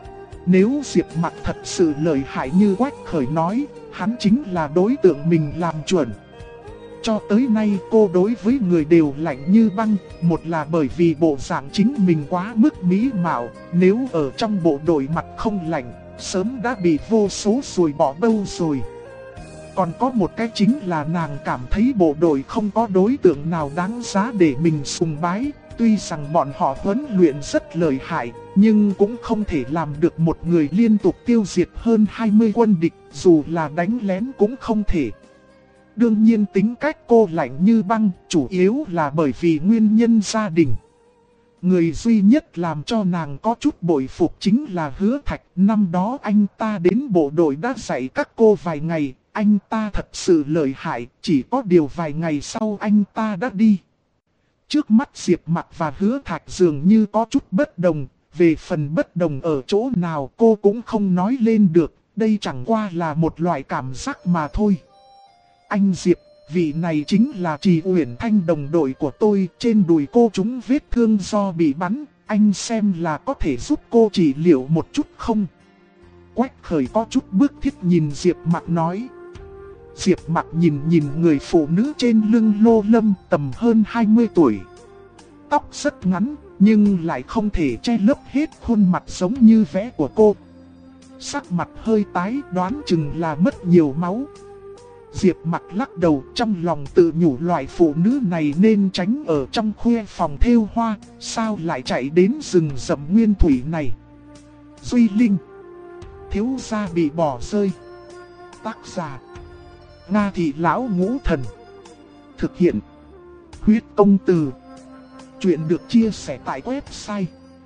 Nếu Diệp Mặc thật sự lợi hại như Quách Khởi nói, hắn chính là đối tượng mình làm chuẩn. Cho tới nay cô đối với người đều lạnh như băng, một là bởi vì bộ dạng chính mình quá mức mỹ mạo, nếu ở trong bộ đội mặt không lạnh, sớm đã bị vô số ruồi bỏ bâu rồi. Còn có một cái chính là nàng cảm thấy bộ đội không có đối tượng nào đáng giá để mình sùng bái. Tuy rằng bọn họ huấn luyện rất lợi hại, nhưng cũng không thể làm được một người liên tục tiêu diệt hơn 20 quân địch, dù là đánh lén cũng không thể. Đương nhiên tính cách cô lạnh như băng, chủ yếu là bởi vì nguyên nhân gia đình. Người duy nhất làm cho nàng có chút bội phục chính là Hứa Thạch. Năm đó anh ta đến bộ đội đã dạy các cô vài ngày, anh ta thật sự lợi hại, chỉ có điều vài ngày sau anh ta đã đi. Trước mắt Diệp Mặc và Hứa Thạch dường như có chút bất đồng, về phần bất đồng ở chỗ nào cô cũng không nói lên được, đây chẳng qua là một loại cảm giác mà thôi. Anh Diệp, vị này chính là Trì Uyển Thanh đồng đội của tôi, trên đùi cô trúng vết thương do bị bắn, anh xem là có thể giúp cô trị liệu một chút không? Quách Khởi có chút bước thiết nhìn Diệp Mặc nói. Diệp Mặc nhìn người phụ nữ trên lưng Lô Lâm tầm hơn 20 tuổi. Tóc rất ngắn, nhưng lại không thể che lấp hết khuôn mặt giống như vẽ của cô. Sắc mặt hơi tái, đoán chừng là mất nhiều máu. Diệp Mặc lắc đầu, trong lòng tự nhủ loại phụ nữ này nên tránh ở trong khuê phòng thêu hoa, sao lại chạy đến rừng rậm nguyên thủy này. Duy Linh, thiếu gia bị bỏ rơi. Tác giả Nga Thị Lão Ngũ Thần. Thực hiện Huyết Công Từ. Chuyện được chia sẻ tại website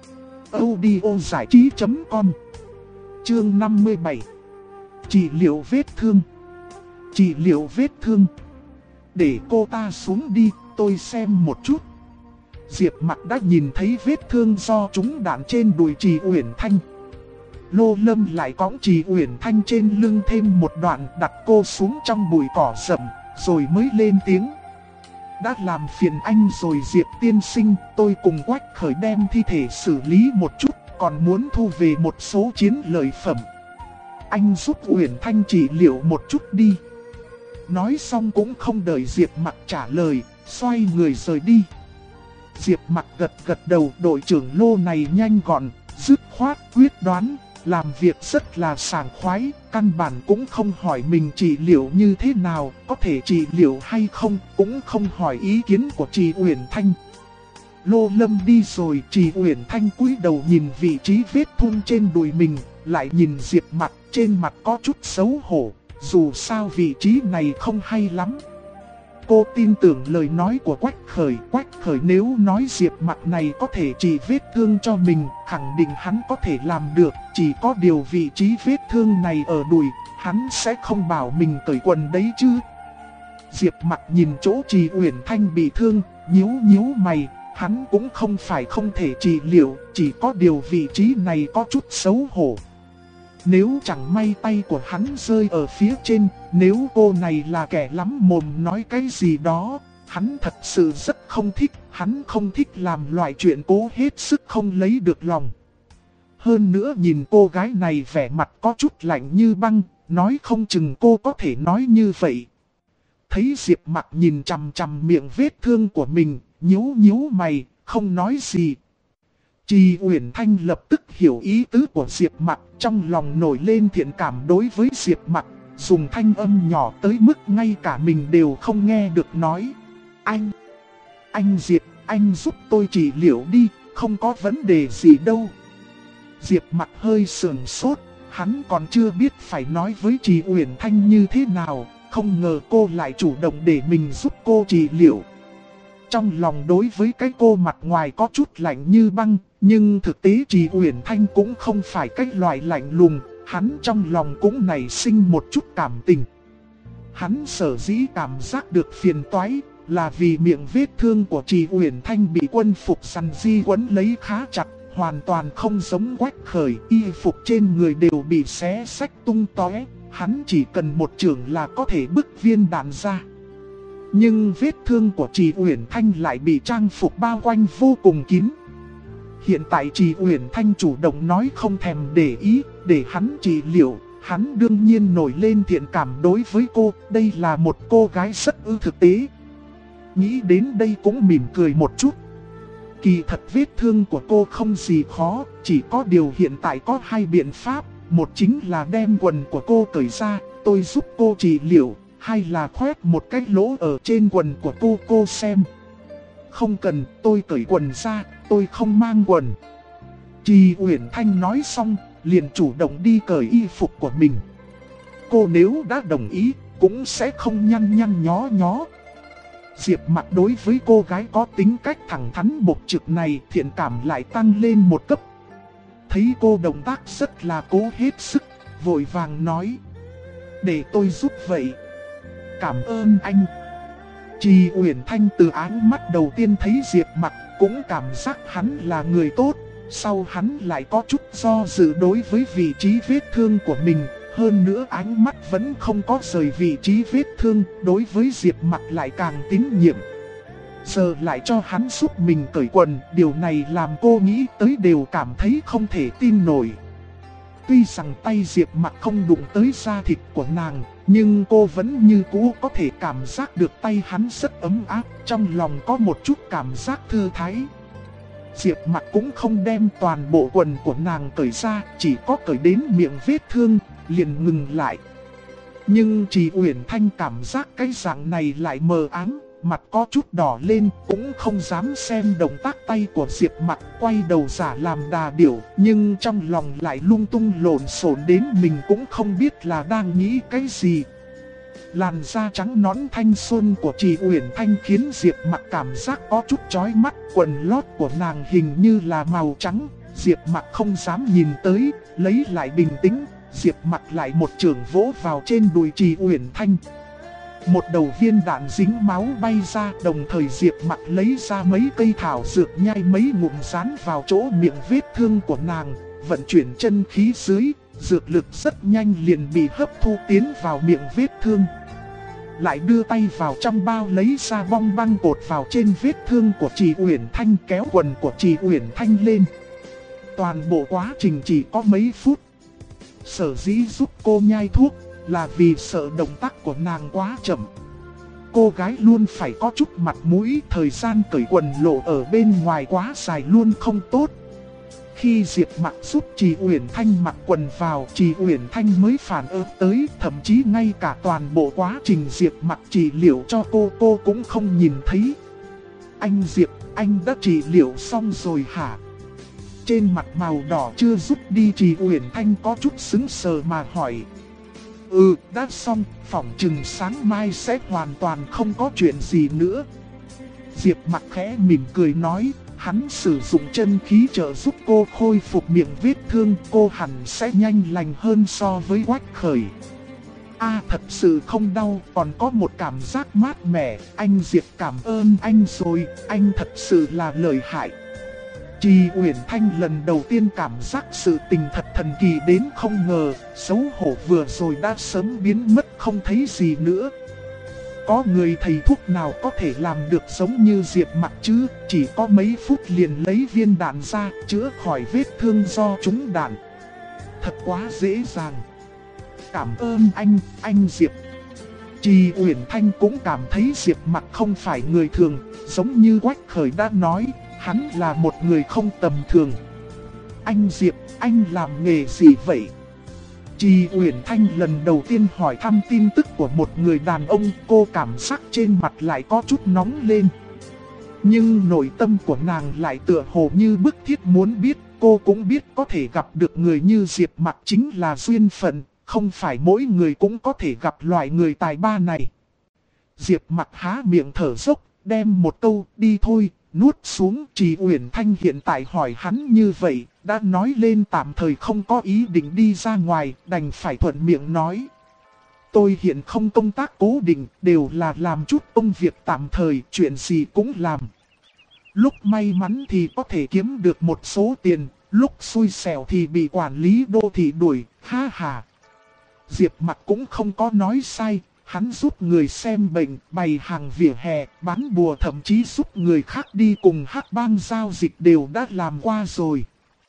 audiozảichí.com. Chương 57. Trị liệu vết thương. Trị liệu vết thương. Để cô ta xuống đi, tôi xem một chút. Diệp Mặc đã nhìn thấy vết thương do trúng đạn trên đùi Trì Uyển Thanh. Lô Lâm lại cõng Trì Uyển Thanh trên lưng thêm một đoạn, đặt cô xuống trong bụi cỏ rậm, rồi mới lên tiếng. Đã làm phiền anh rồi Diệp tiên sinh, tôi cùng Quách Khởi đem thi thể xử lý một chút, còn muốn thu về một số chiến lợi phẩm. Anh giúp Uyển Thanh trị liệu một chút đi. Nói xong cũng không đợi Diệp Mặc trả lời, xoay người rời đi. Diệp Mặc gật đầu, đội trưởng Lô này nhanh gọn, dứt khoát, quyết đoán, làm việc rất là sảng khoái, căn bản cũng không hỏi mình trị liệu như thế nào, có thể trị liệu hay không, cũng không hỏi ý kiến của Trì Uyển Thanh. Lô Lâm đi rồi, Trì Uyển Thanh cúi đầu nhìn vị trí vết thương trên đùi mình, lại nhìn Diệp Mặc, trên mặt có chút xấu hổ, dù sao vị trí này không hay lắm. Cô tin tưởng lời nói của Quách Khởi nếu nói Diệp Mặc này có thể trị vết thương cho mình, khẳng định hắn có thể làm được, chỉ có điều vị trí vết thương này ở đùi, hắn sẽ không bảo mình cởi quần đấy chứ. Diệp Mặc nhìn chỗ Trì Uyển Thanh bị thương, nhíu mày, hắn cũng không phải không thể trị liệu, chỉ có điều vị trí này có chút xấu hổ. Nếu chẳng may tay của hắn rơi ở phía trên, nếu cô này là kẻ lắm mồm nói cái gì đó, hắn thật sự rất không thích, hắn không thích làm loại chuyện cố hết sức không lấy được lòng. Hơn nữa nhìn cô gái này vẻ mặt có chút lạnh như băng, nói không chừng cô có thể nói như vậy. Thấy Diệp Mặc nhìn chằm chằm miệng vết thương của mình, nhíu mày, không nói gì. Trì Uyển Thanh lập tức hiểu ý tứ của Diệp Mặc, trong lòng nổi lên thiện cảm đối với Diệp Mặc, dùng thanh âm nhỏ tới mức ngay cả mình đều không nghe được nói. Anh Diệp, anh giúp tôi trị liệu đi, không có vấn đề gì đâu. Diệp Mặc hơi sườn sốt, hắn còn chưa biết phải nói với Trì Uyển Thanh như thế nào, không ngờ cô lại chủ động để mình giúp cô trị liệu. Trong lòng đối với cái cô mặt ngoài có chút lạnh như băng, nhưng thực tế Trì Uyển Thanh cũng không phải cái loại lạnh lùng, hắn trong lòng cũng nảy sinh một chút cảm tình. Hắn sở dĩ cảm giác được phiền toái, là vì miệng vết thương của Trì Uyển Thanh bị quân phục săn di quấn lấy khá chặt, hoàn toàn không giống Quách Khởi, y phục trên người đều bị xé xách tung tóe, hắn chỉ cần một chưởng là có thể bức viên đạn ra. Nhưng vết thương của Trì Uyển Thanh lại bị trang phục bao quanh vô cùng kín. Hiện tại Trì Uyển Thanh chủ động nói không thèm để ý, để hắn trị liệu, hắn đương nhiên nổi lên thiện cảm đối với cô, đây là một cô gái rất thực tế. Nghĩ đến đây cũng mỉm cười một chút. Kỳ thật vết thương của cô không gì khó, chỉ có điều hiện tại có hai biện pháp, một chính là đem quần của cô cởi ra, tôi giúp cô trị liệu. Hay là khoét một cái lỗ ở trên quần của cô xem. Không cần, tôi cởi quần ra, tôi không mang quần. Trì Uyển Thanh nói xong, liền chủ động đi cởi y phục của mình. Cô nếu đã đồng ý, cũng sẽ không nhăn nhó. Diệp Mặc đối với cô gái có tính cách thẳng thắn bộc trực này thiện cảm lại tăng lên một cấp. Thấy cô động tác rất là cố hết sức, vội vàng nói: để tôi giúp vậy. Cảm ơn anh. Trì Uyển Thanh từ ánh mắt đầu tiên thấy Diệp Mặc cũng cảm giác hắn là người tốt. Sau hắn lại có chút do dự đối với vị trí vết thương của mình. Hơn nữa ánh mắt vẫn không có rời vị trí vết thương, đối với Diệp Mặc lại càng tín nhiệm. Giờ lại cho hắn giúp mình cởi quần, điều này làm cô nghĩ tới đều cảm thấy không thể tin nổi. Tuy rằng tay Diệp Mặc không đụng tới da thịt của nàng, nhưng cô vẫn như cũ có thể cảm giác được tay hắn rất ấm áp, trong lòng có một chút cảm giác thư thái. Diệp Mặc cũng không đem toàn bộ quần của nàng cởi ra, chỉ có cởi đến miệng vết thương, liền ngừng lại. Nhưng Trì Uyển Thanh cảm giác cái dạng này lại mờ ám, mặt có chút đỏ lên, cũng không dám xem động tác tay của Diệp Mặc, quay đầu giả làm đà điểu, nhưng trong lòng lại lung tung lộn xộn đến mình cũng không biết là đang nghĩ cái gì. Làn da trắng nõn thanh xuân của Trì Uyển Thanh khiến Diệp Mặc cảm giác có chút chói mắt, quần lót của nàng hình như là màu trắng, Diệp Mặc không dám nhìn tới, lấy lại bình tĩnh, Diệp Mặc lại một chưởng vỗ vào trên đùi Trì Uyển Thanh. Một đầu viên đạn dính máu bay ra, đồng thời Diệp Mặc lấy ra mấy cây thảo dược nhai mấy ngụm dán vào chỗ miệng vết thương của nàng, vận chuyển chân khí dưới, dược lực rất nhanh liền bị hấp thu tiến vào miệng vết thương. Lại đưa tay vào trong bao lấy ra bong băng cột vào trên vết thương của Trì Uyển Thanh, kéo quần của Trì Uyển Thanh lên. Toàn bộ quá trình chỉ có mấy phút. Sở dĩ giúp cô nhai thuốc là vì sợ động tác của nàng quá chậm. Cô gái luôn phải có chút mặt mũi, thời gian cởi quần lộ ở bên ngoài quá dài luôn không tốt. Khi Diệp Mặc giúp Trì Uyển Thanh mặc quần vào, Trì Uyển Thanh mới phản ứng tới, thậm chí ngay cả toàn bộ quá trình Diệp Mặc trị liệu cho cô cũng không nhìn thấy. Anh Diệp, anh đã trị liệu xong rồi hả? Trên mặt màu đỏ chưa rút đi, Trì Uyển Thanh có chút sững sờ mà hỏi. Đã xong, phỏng chừng sáng mai sẽ hoàn toàn không có chuyện gì nữa. Diệp Mặc khẽ mỉm cười nói, hắn sử dụng chân khí trợ giúp cô khôi phục miệng vết thương, cô hẳn sẽ nhanh lành hơn so với Quách Khởi. Thật sự không đau, còn có một cảm giác mát mẻ, anh Diệp cảm ơn anh rồi, anh thật sự là lợi hại. Trì Uyển Thanh lần đầu tiên cảm giác sự tình thật thần kỳ đến không ngờ, xấu hổ vừa rồi đã sớm biến mất không thấy gì nữa. Có người thầy thuốc nào có thể làm được giống như Diệp Mặc chứ, chỉ có mấy phút liền lấy viên đạn ra, chữa khỏi vết thương do trúng đạn. Thật quá dễ dàng. Cảm ơn anh Diệp. Trì Uyển Thanh cũng cảm thấy Diệp Mặc không phải người thường, giống như Quách Khởi đã nói, hắn là một người không tầm thường. Anh Diệp, anh làm nghề gì vậy? Trì Uyển Thanh lần đầu tiên hỏi thăm tin tức của một người đàn ông, cô cảm giác trên mặt lại có chút nóng lên. Nhưng nội tâm của nàng lại tựa hồ như bức thiết muốn biết, cô cũng biết có thể gặp được người như Diệp Mặc chính là duyên phận, không phải mỗi người cũng có thể gặp loại người tài ba này. Diệp Mặc há miệng thở dốc, đem một câu đi thôi, nuốt xuống. Trì Uyển Thanh hiện tại hỏi hắn như vậy, đã nói lên tạm thời không có ý định đi ra ngoài, đành phải thuận miệng nói. Tôi hiện không công tác cố định, đều là làm chút công việc tạm thời, chuyện gì cũng làm. Lúc may mắn thì có thể kiếm được một số tiền, lúc xui xẻo thì bị quản lý đô thị đuổi, ha ha. Diệp Mặc cũng không có nói sai. Hắn giúp người xem bệnh, bày hàng vỉa hè, bán bùa, thậm chí giúp người khác đi cùng hắc bang giao dịch đều đã làm qua rồi.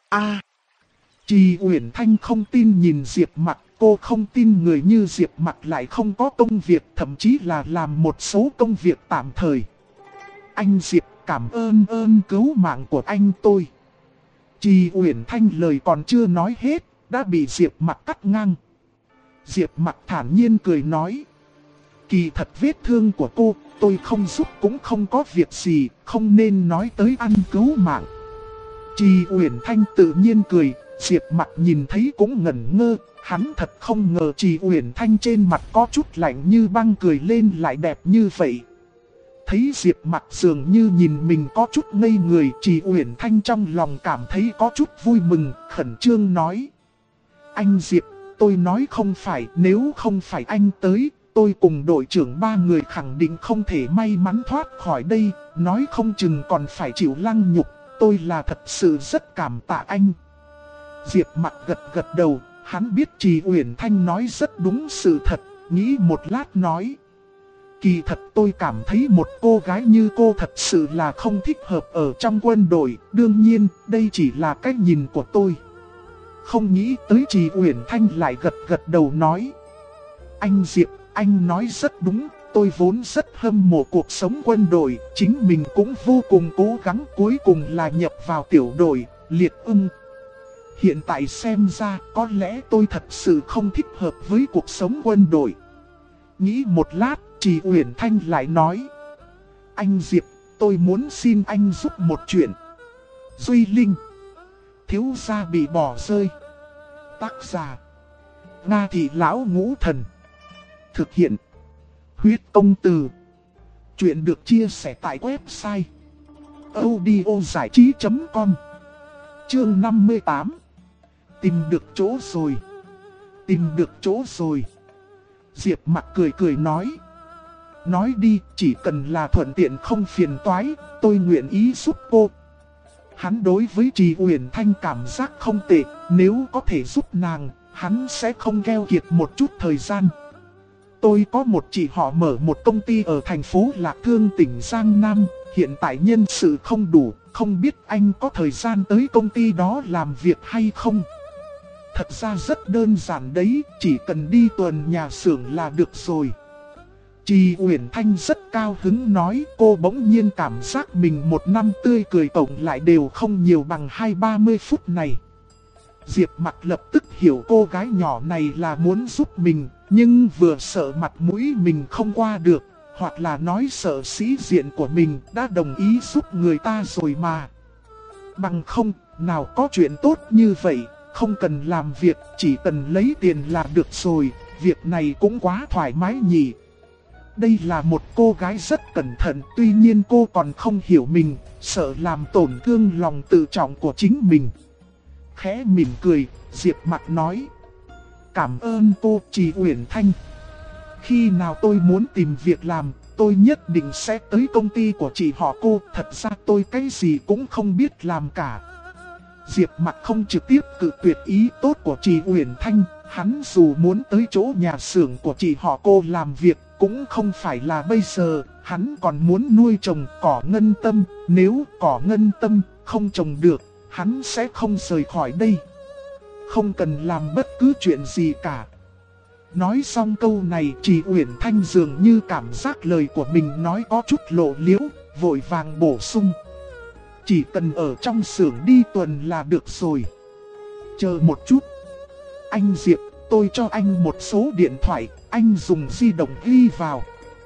Trì Uyển Thanh không tin nhìn Diệp Mặc, cô không tin người như Diệp Mặc lại không có công việc, thậm chí là làm một số công việc tạm thời. Anh Diệp, cảm ơn cứu mạng của anh tôi. Trì Uyển Thanh lời còn chưa nói hết, đã bị Diệp Mặc cắt ngang. Diệp Mặc thản nhiên cười nói. Kỳ thật vết thương của cô, tôi không giúp cũng không có việc gì, không nên nói tới ăn cứu mạng. Trì Uyển Thanh tự nhiên cười, Diệp Mặc nhìn thấy cũng ngẩn ngơ, hắn thật không ngờ Trì Uyển Thanh trên mặt có chút lạnh như băng cười lên lại đẹp như vậy. Thấy Diệp Mặc dường như nhìn mình có chút ngây người, Trì Uyển Thanh trong lòng cảm thấy có chút vui mừng, khẩn trương nói. Anh Diệp, tôi nói không phải, nếu không phải anh tới, tôi cùng đội trưởng 3 người khẳng định không thể may mắn thoát khỏi đây, nói không chừng còn phải chịu lăng nhục, tôi là thật sự rất cảm tạ anh. Diệp Mặc gật đầu, hắn biết Trì Uyển Thanh nói rất đúng sự thật, nghĩ một lát nói. Kỳ thật tôi cảm thấy một cô gái như cô thật sự là không thích hợp ở trong quân đội, đương nhiên đây chỉ là cách nhìn của tôi. Không nghĩ tới Trì Uyển Thanh lại gật đầu nói. Anh Diệp, anh nói rất đúng, tôi vốn rất hâm mộ cuộc sống quân đội, chính mình cũng vô cùng cố gắng, cuối cùng là nhập vào tiểu đội, liệt ưng. Hiện tại xem ra có lẽ tôi thật sự không thích hợp với cuộc sống quân đội. Nghĩ một lát, Trì Uyển Thanh lại nói. Anh Diệp, tôi muốn xin anh giúp một chuyện. Duy Linh, thiếu gia bị bỏ rơi. Tác giả Nga Thị Lão Ngũ Thần. Thực hiện Huyết Công Từ. Chuyện được chia sẻ tại website audiozảichí.com. Chương 58. Tìm được chỗ rồi. Tìm được chỗ rồi. Diệp Mặc cười nói. Nói đi, chỉ cần là thuận tiện không phiền toái, tôi nguyện ý giúp cô. Hắn đối với Trì Uyển Thanh cảm giác không tệ, nếu có thể giúp nàng, hắn sẽ không keo kiệt một chút thời gian. Tôi có một chị họ mở một công ty ở thành phố Lạc Thương tỉnh Giang Nam, hiện tại nhân sự không đủ, không biết anh có thời gian tới công ty đó làm việc hay không? Thật ra rất đơn giản đấy, chỉ cần đi tuần nhà xưởng là được rồi. Trì Uyển Thanh rất cao hứng nói, cô bỗng nhiên cảm giác mình một năm tươi cười tổng lại đều không nhiều bằng 20-30 phút này. Diệp Mặc lập tức hiểu cô gái nhỏ này là muốn giúp mình, nhưng vừa sợ mặt mũi mình không qua được, hoặc là nói sợ sĩ diện của mình đã đồng ý giúp người ta rồi mà. Bằng không, nào có chuyện tốt như vậy, không cần làm việc, chỉ cần lấy tiền là được rồi, việc này cũng quá thoải mái nhỉ. Đây là một cô gái rất cẩn thận, tuy nhiên cô còn không hiểu mình, sợ làm tổn thương lòng tự trọng của chính mình. Khẽ mỉm cười, Diệp Mặc nói. Cảm ơn cô Trì Uyển Thanh. Khi nào tôi muốn tìm việc làm, tôi nhất định sẽ tới công ty của chị họ cô. Thật ra tôi cái gì cũng không biết làm cả. Diệp Mặc không trực tiếp cự tuyệt ý tốt của Trì Uyển Thanh. Hắn dù muốn tới chỗ nhà xưởng của chị họ cô làm việc, cũng không phải là bây giờ. Hắn còn muốn nuôi trồng cỏ ngân tâm. Nếu cỏ ngân tâm không trồng được, hắn sẽ không rời khỏi đây. Không cần làm bất cứ chuyện gì cả. Nói xong câu này, Trì Uyển Thanh dường như cảm giác lời của mình nói có chút lộ liễu, vội vàng bổ sung. Chỉ cần ở trong xưởng đi tuần là được rồi. Chờ một chút. Anh Diệp, tôi cho anh một số điện thoại, anh dùng di động ghi vào.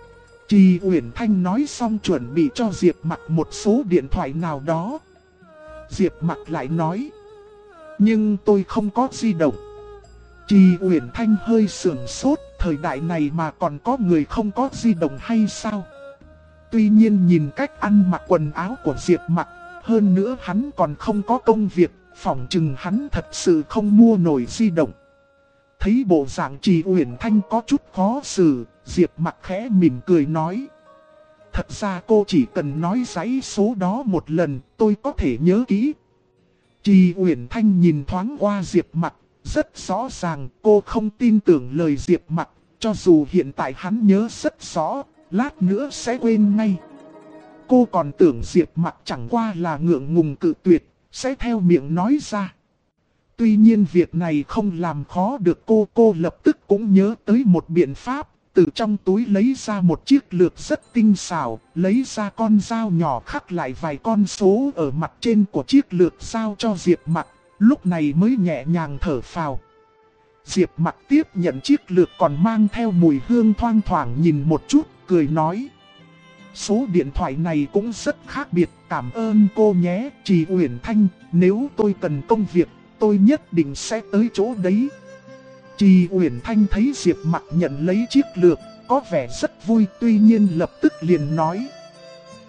Trì Uyển Thanh nói xong chuẩn bị cho Diệp Mặc một số điện thoại nào đó. Diệp Mặc lại nói. Nhưng tôi không có di động. Trì Uyển Thanh hơi sườn sốt, thời đại này mà còn có người không có di động hay sao? Tuy nhiên nhìn cách ăn mặc quần áo của Diệp Mặc, hơn nữa hắn còn không có công việc, phỏng chừng hắn thật sự không mua nổi di động. Thấy bộ dạng Trì Uyển Thanh có chút khó xử, Diệp Mặc khẽ mỉm cười nói. Thật ra cô chỉ cần nói dãy số đó một lần, tôi có thể nhớ kỹ. Trì Uyển Thanh nhìn thoáng qua Diệp Mặc, rất rõ ràng cô không tin tưởng lời Diệp Mặc, cho dù hiện tại hắn nhớ rất rõ, lát nữa sẽ quên ngay. Cô còn tưởng Diệp Mặc chẳng qua là ngượng ngùng cự tuyệt, sẽ theo miệng nói ra. Tuy nhiên việc này không làm khó được cô lập tức cũng nhớ tới một biện pháp, từ trong túi lấy ra một chiếc lược rất tinh xảo, lấy ra con dao nhỏ khắc lại vài con số ở mặt trên của chiếc lược giao cho Diệp Mặc, lúc này mới nhẹ nhàng thở phào. Diệp Mặc tiếp nhận chiếc lược còn mang theo mùi hương thoang thoảng nhìn một chút, cười nói. Số điện thoại này cũng rất khác biệt, cảm ơn cô nhé, Trì Uyển Thanh, nếu tôi cần công việc, tôi nhất định sẽ tới chỗ đấy. Trì Uyển Thanh thấy Diệp Mặc nhận lấy chiếc lược, có vẻ rất vui, tuy nhiên lập tức liền nói.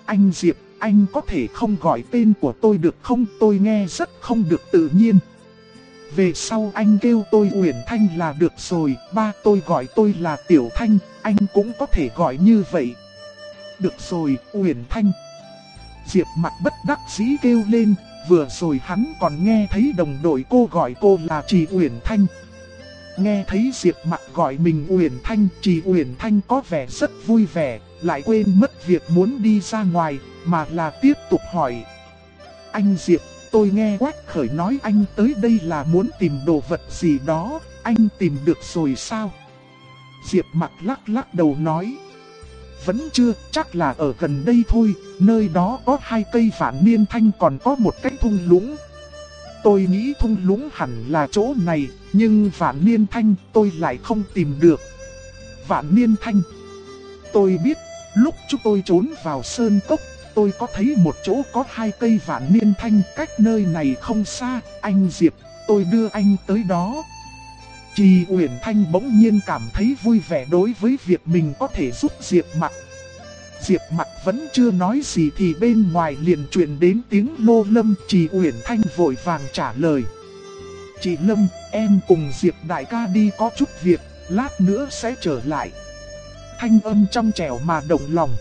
Anh Diệp, anh có thể không gọi tên của tôi được không? Tôi nghe rất không được tự nhiên. Về sau anh kêu tôi Uyển Thanh là được rồi, ba tôi gọi tôi là Tiểu Thanh, anh cũng có thể gọi như vậy. Được rồi, Uyển Thanh. Diệp Mặc bất đắc dĩ kêu lên, vừa rồi hắn còn nghe thấy đồng đội cô gọi cô là Trì Uyển Thanh. Nghe thấy Diệp Mặc gọi mình Uyển Thanh, Trì Uyển Thanh có vẻ rất vui vẻ, lại quên mất việc muốn đi ra ngoài, mà là tiếp tục hỏi. Anh Diệp, tôi nghe Quách Khởi nói anh tới đây là muốn tìm đồ vật gì đó, anh tìm được rồi sao? Diệp Mặc lắc đầu nói. Vẫn chưa, chắc là ở gần đây thôi, nơi đó có 2 cây vạn niên thanh còn có một cái thung lũng. Tôi nghĩ thung lũng hẳn là chỗ này, nhưng vạn niên thanh tôi lại không tìm được. Vạn niên thanh. Tôi biết, lúc chúng tôi trốn vào sơn cốc, tôi có thấy một chỗ có 2 cây vạn niên thanh cách nơi này không xa. Anh Diệp, tôi đưa anh tới đó. Trì Uyển Thanh bỗng nhiên cảm thấy vui vẻ đối với việc mình có thể giúp Diệp Mặc. Diệp Mặc vẫn chưa nói gì thì bên ngoài liền truyền đến tiếng Lô Lâm. Trì Uyển Thanh vội vàng trả lời. Chị Lâm, em cùng Diệp đại ca đi có chút việc, lát nữa sẽ trở lại. Thanh âm trong trẻo mà động lòng.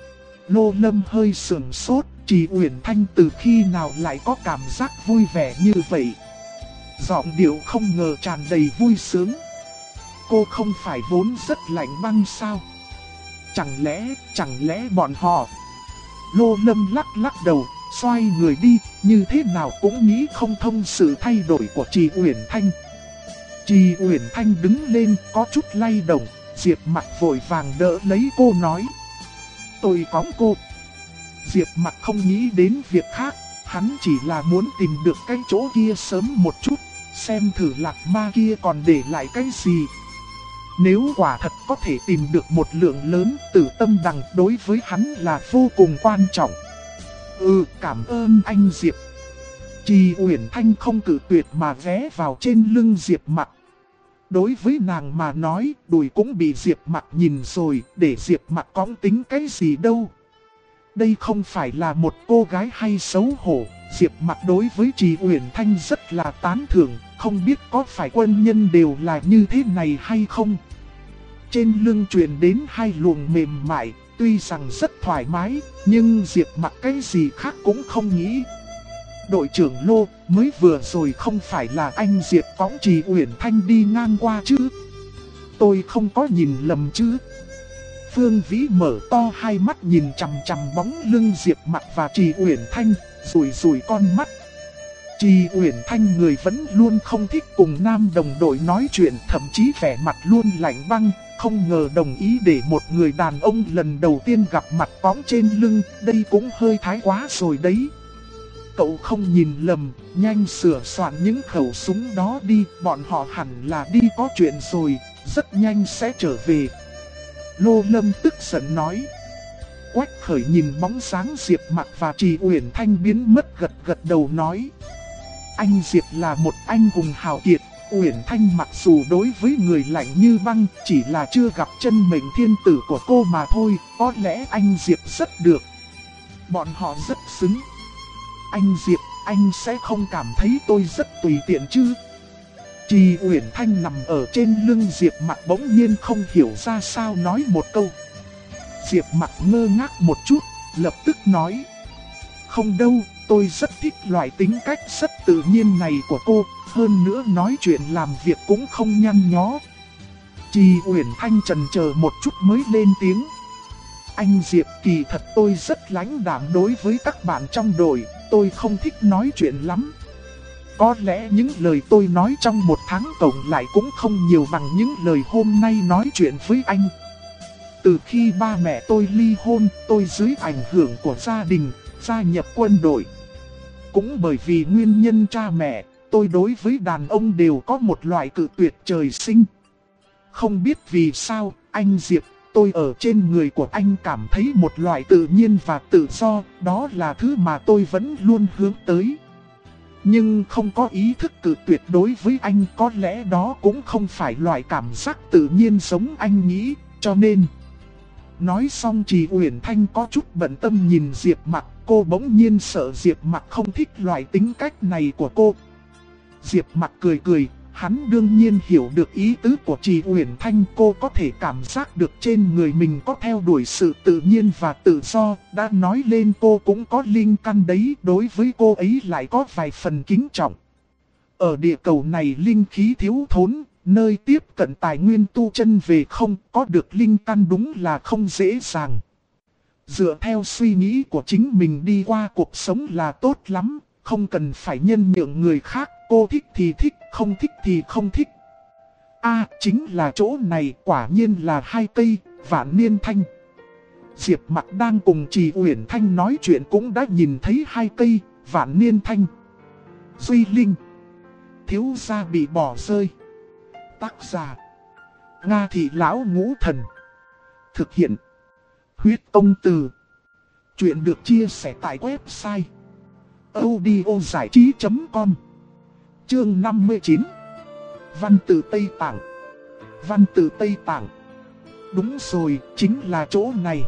Lô Lâm hơi sườn sốt, Trì Uyển Thanh từ khi nào lại có cảm giác vui vẻ như vậy. Giọng điệu không ngờ tràn đầy vui sướng. Cô không phải vốn rất lạnh băng sao? Chẳng lẽ bọn họ... Lô Lâm lắc đầu, xoay người đi, như thế nào cũng nghĩ không thông sự thay đổi của Trì Uyển Thanh. Trì Uyển Thanh đứng lên có chút lay động, Diệp Mặc vội vàng đỡ lấy cô nói. Tôi cõng cô. Diệp Mặc không nghĩ đến việc khác, hắn chỉ là muốn tìm được cái chỗ kia sớm một chút, xem thử lạc ma kia còn để lại cái gì. Nếu quả thật có thể tìm được một lượng lớn, Tử Tâm Đằng đối với hắn là vô cùng quan trọng. Cảm ơn anh Diệp. Trì Uyển Thanh không cự tuyệt mà ghé vào trên lưng Diệp Mặc. Đối với nàng mà nói, đùi cũng bị Diệp Mặc nhìn rồi, để Diệp Mặc cõng tính cái gì đâu. Đây không phải là một cô gái hay xấu hổ. Diệp Mặc đối với Trì Uyển Thanh rất là tán thưởng, không biết có phải quân nhân đều là như thế này hay không. Trên lưng truyền đến 2 luồng mềm mại, tuy rằng rất thoải mái, nhưng Diệp Mặc cái gì khác cũng không nghĩ. Đội trưởng Lô, mới vừa rồi không phải là anh Diệp cõng Trì Uyển Thanh đi ngang qua chứ? Tôi không có nhìn lầm chứ? Phương Vĩ mở to hai mắt nhìn chằm chằm bóng lưng Diệp Mặc và Trì Uyển Thanh, rủi con mắt. Trì Uyển Thanh người vẫn luôn không thích cùng nam đồng đội nói chuyện, thậm chí vẻ mặt luôn lạnh băng, không ngờ đồng ý để một người đàn ông lần đầu tiên gặp mặt cõng trên lưng, đây cũng hơi thái quá rồi đấy. Cậu không nhìn lầm, nhanh sửa soạn những khẩu súng đó đi, bọn họ hẳn là đi có chuyện rồi, rất nhanh sẽ trở về. Lô Lâm tức giận nói. Quách Khởi nhìn bóng sáng Diệp Mặc và Trì Uyển Thanh biến mất, gật đầu nói. Anh Diệp là một anh hùng hào kiệt, Uyển Thanh mặc dù đối với người lạnh như băng, chỉ là chưa gặp chân mệnh thiên tử của cô mà thôi, có lẽ anh Diệp rất được. Bọn họ rất xứng. Anh Diệp, anh sẽ không cảm thấy tôi rất tùy tiện chứ? Trì Uyển Thanh nằm ở trên lưng Diệp Mặc bỗng nhiên không hiểu ra sao nói một câu. Diệp Mặc ngơ ngác một chút, lập tức nói. Không đâu, tôi rất thích loại tính cách rất tự nhiên này của cô, hơn nữa nói chuyện làm việc cũng không nhăn nhó. Trì Uyển Thanh chần chờ một chút mới lên tiếng. Anh Diệp, kỳ thật tôi rất lãnh đạm đối với các bạn trong đội, tôi không thích nói chuyện lắm. Có lẽ những lời tôi nói trong một tháng cộng lại cũng không nhiều bằng những lời hôm nay nói chuyện với anh. Từ khi ba mẹ tôi ly hôn, tôi dưới ảnh hưởng của gia đình, gia nhập quân đội. Cũng bởi vì nguyên nhân cha mẹ, tôi đối với đàn ông đều có một loại cự tuyệt trời sinh. Không biết vì sao, anh Diệp, tôi ở trên người của anh cảm thấy một loại tự nhiên và tự do, đó là thứ mà tôi vẫn luôn hướng tới. Nhưng không có ý thức cự tuyệt đối với anh, có lẽ đó cũng không phải loại cảm giác tự nhiên giống anh nghĩ, cho nên... Nói xong Trì Uyển Thanh có chút bận tâm nhìn Diệp Mặc, cô bỗng nhiên sợ Diệp Mặc không thích loại tính cách này của cô. Diệp Mặc cười cười, hắn đương nhiên hiểu được ý tứ của Trì Uyển Thanh, cô có thể cảm giác được trên người mình có theo đuổi sự tự nhiên và tự do, đã nói lên cô cũng có linh căn đấy, đối với cô ấy lại có vài phần kính trọng. Ở địa cầu này linh khí thiếu thốn, nơi tiếp cận tài nguyên tu chân về không có được linh căn đúng là không dễ dàng. Dựa theo suy nghĩ của chính mình đi qua cuộc sống là tốt lắm, không cần phải nhân nhượng người khác, cô thích thì thích, không thích thì không thích. Chính là chỗ này, quả nhiên là 2 cây, Vạn Niên Thanh. Diệp Mặc đang cùng Trì Uyển Thanh nói chuyện cũng đã nhìn thấy 2 cây, Vạn Niên Thanh. Duy Linh. Thiếu gia bị bỏ rơi. Tác giả: Nga Thị Lão Ngũ Thần. Thực hiện: Huyết Công Từ. Chuyện được chia sẻ tại website audiozảichí.com. Chương 59. Văn tự Tây Tạng. Văn tự Tây Tạng. Đúng rồi, chính là chỗ này.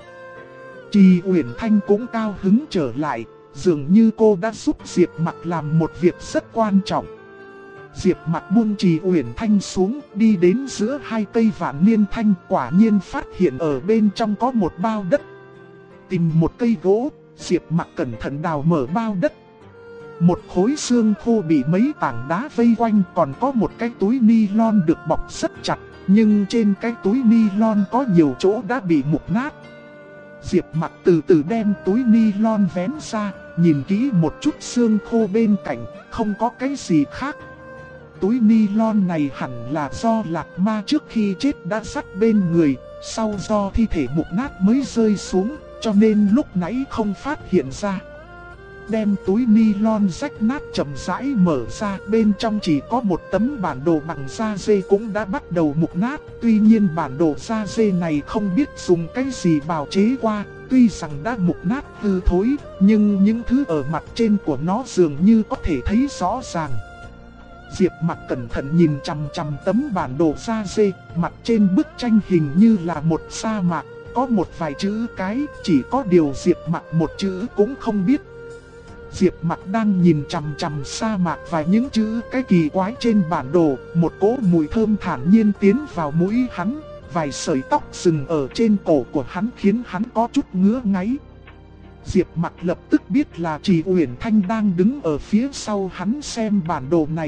Trì Uyển Thanh cũng cao hứng trở lại, dường như cô đã giúp Diệp Mặc làm một việc rất quan trọng. Diệp Mặc buông Trì Uyển Thanh xuống, đi đến giữa 2 cây Vạn Niên Thanh, quả nhiên phát hiện ở bên trong có một bao đất. Tìm một cây gỗ, Diệp Mặc cẩn thận đào mở bao đất. Một khối xương khô bị mấy tảng đá vây quanh, còn có một cái túi ni-lon được bọc rất chặt, nhưng trên cái túi ni-lon có nhiều chỗ đã bị mục nát. Diệp Mặc từ từ đem túi ni-lon vén ra, nhìn kỹ một chút xương khô bên cạnh, không có cái gì khác. Túi ni-lon này hẳn là do Lạc Ma trước khi chết đã dắt bên người, sau do thi thể mục nát mới rơi xuống, cho nên lúc nãy không phát hiện ra. Đem túi ni-lon rách nát chậm rãi mở ra, bên trong chỉ có một tấm bản đồ bằng da dê cũng đã bắt đầu mục nát. Tuy nhiên bản đồ da dê này không biết dùng cái gì bào chế qua, tuy rằng đã mục nát hư thối, nhưng những thứ ở mặt trên của nó dường như có thể thấy rõ ràng. Diệp Mặc cẩn thận nhìn chằm chằm tấm bản đồ da dê, mặt trên bức tranh hình như là một sa mạc, có một vài chữ cái, chỉ có điều Diệp Mặc một chữ cũng không biết. Diệp Mặc đang nhìn chằm chằm sa mạc và những chữ cái kỳ quái trên bản đồ, một cỗ mùi thơm thản nhiên tiến vào mũi hắn, vài sợi tóc sừng ở trên cổ của hắn khiến hắn có chút ngứa ngáy. Diệp Mặc lập tức biết là Trì Uyển Thanh đang đứng ở phía sau hắn xem bản đồ này.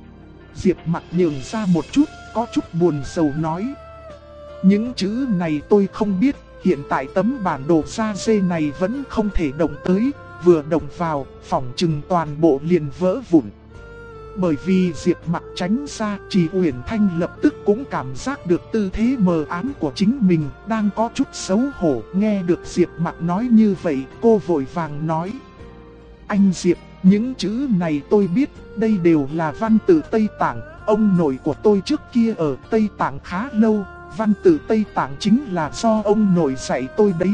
Diệp Mặc nhường ra một chút, có chút buồn rầu nói: những chữ này tôi không biết, hiện tại tấm bản đồ da dê này vẫn không thể động tới, vừa động vào, phỏng chừng toàn bộ liền vỡ vụn. Bởi vì Diệp Mặc tránh ra, Trì Uyển Thanh lập tức cũng cảm giác được tư thế mờ ám của chính mình, đang có chút xấu hổ. Nghe được Diệp Mặc nói như vậy, cô vội vàng nói: anh Diệp, những chữ này tôi biết, đây đều là văn tự Tây Tạng, ông nội của tôi trước kia ở Tây Tạng khá lâu, văn tự Tây Tạng chính là do ông nội dạy tôi đấy.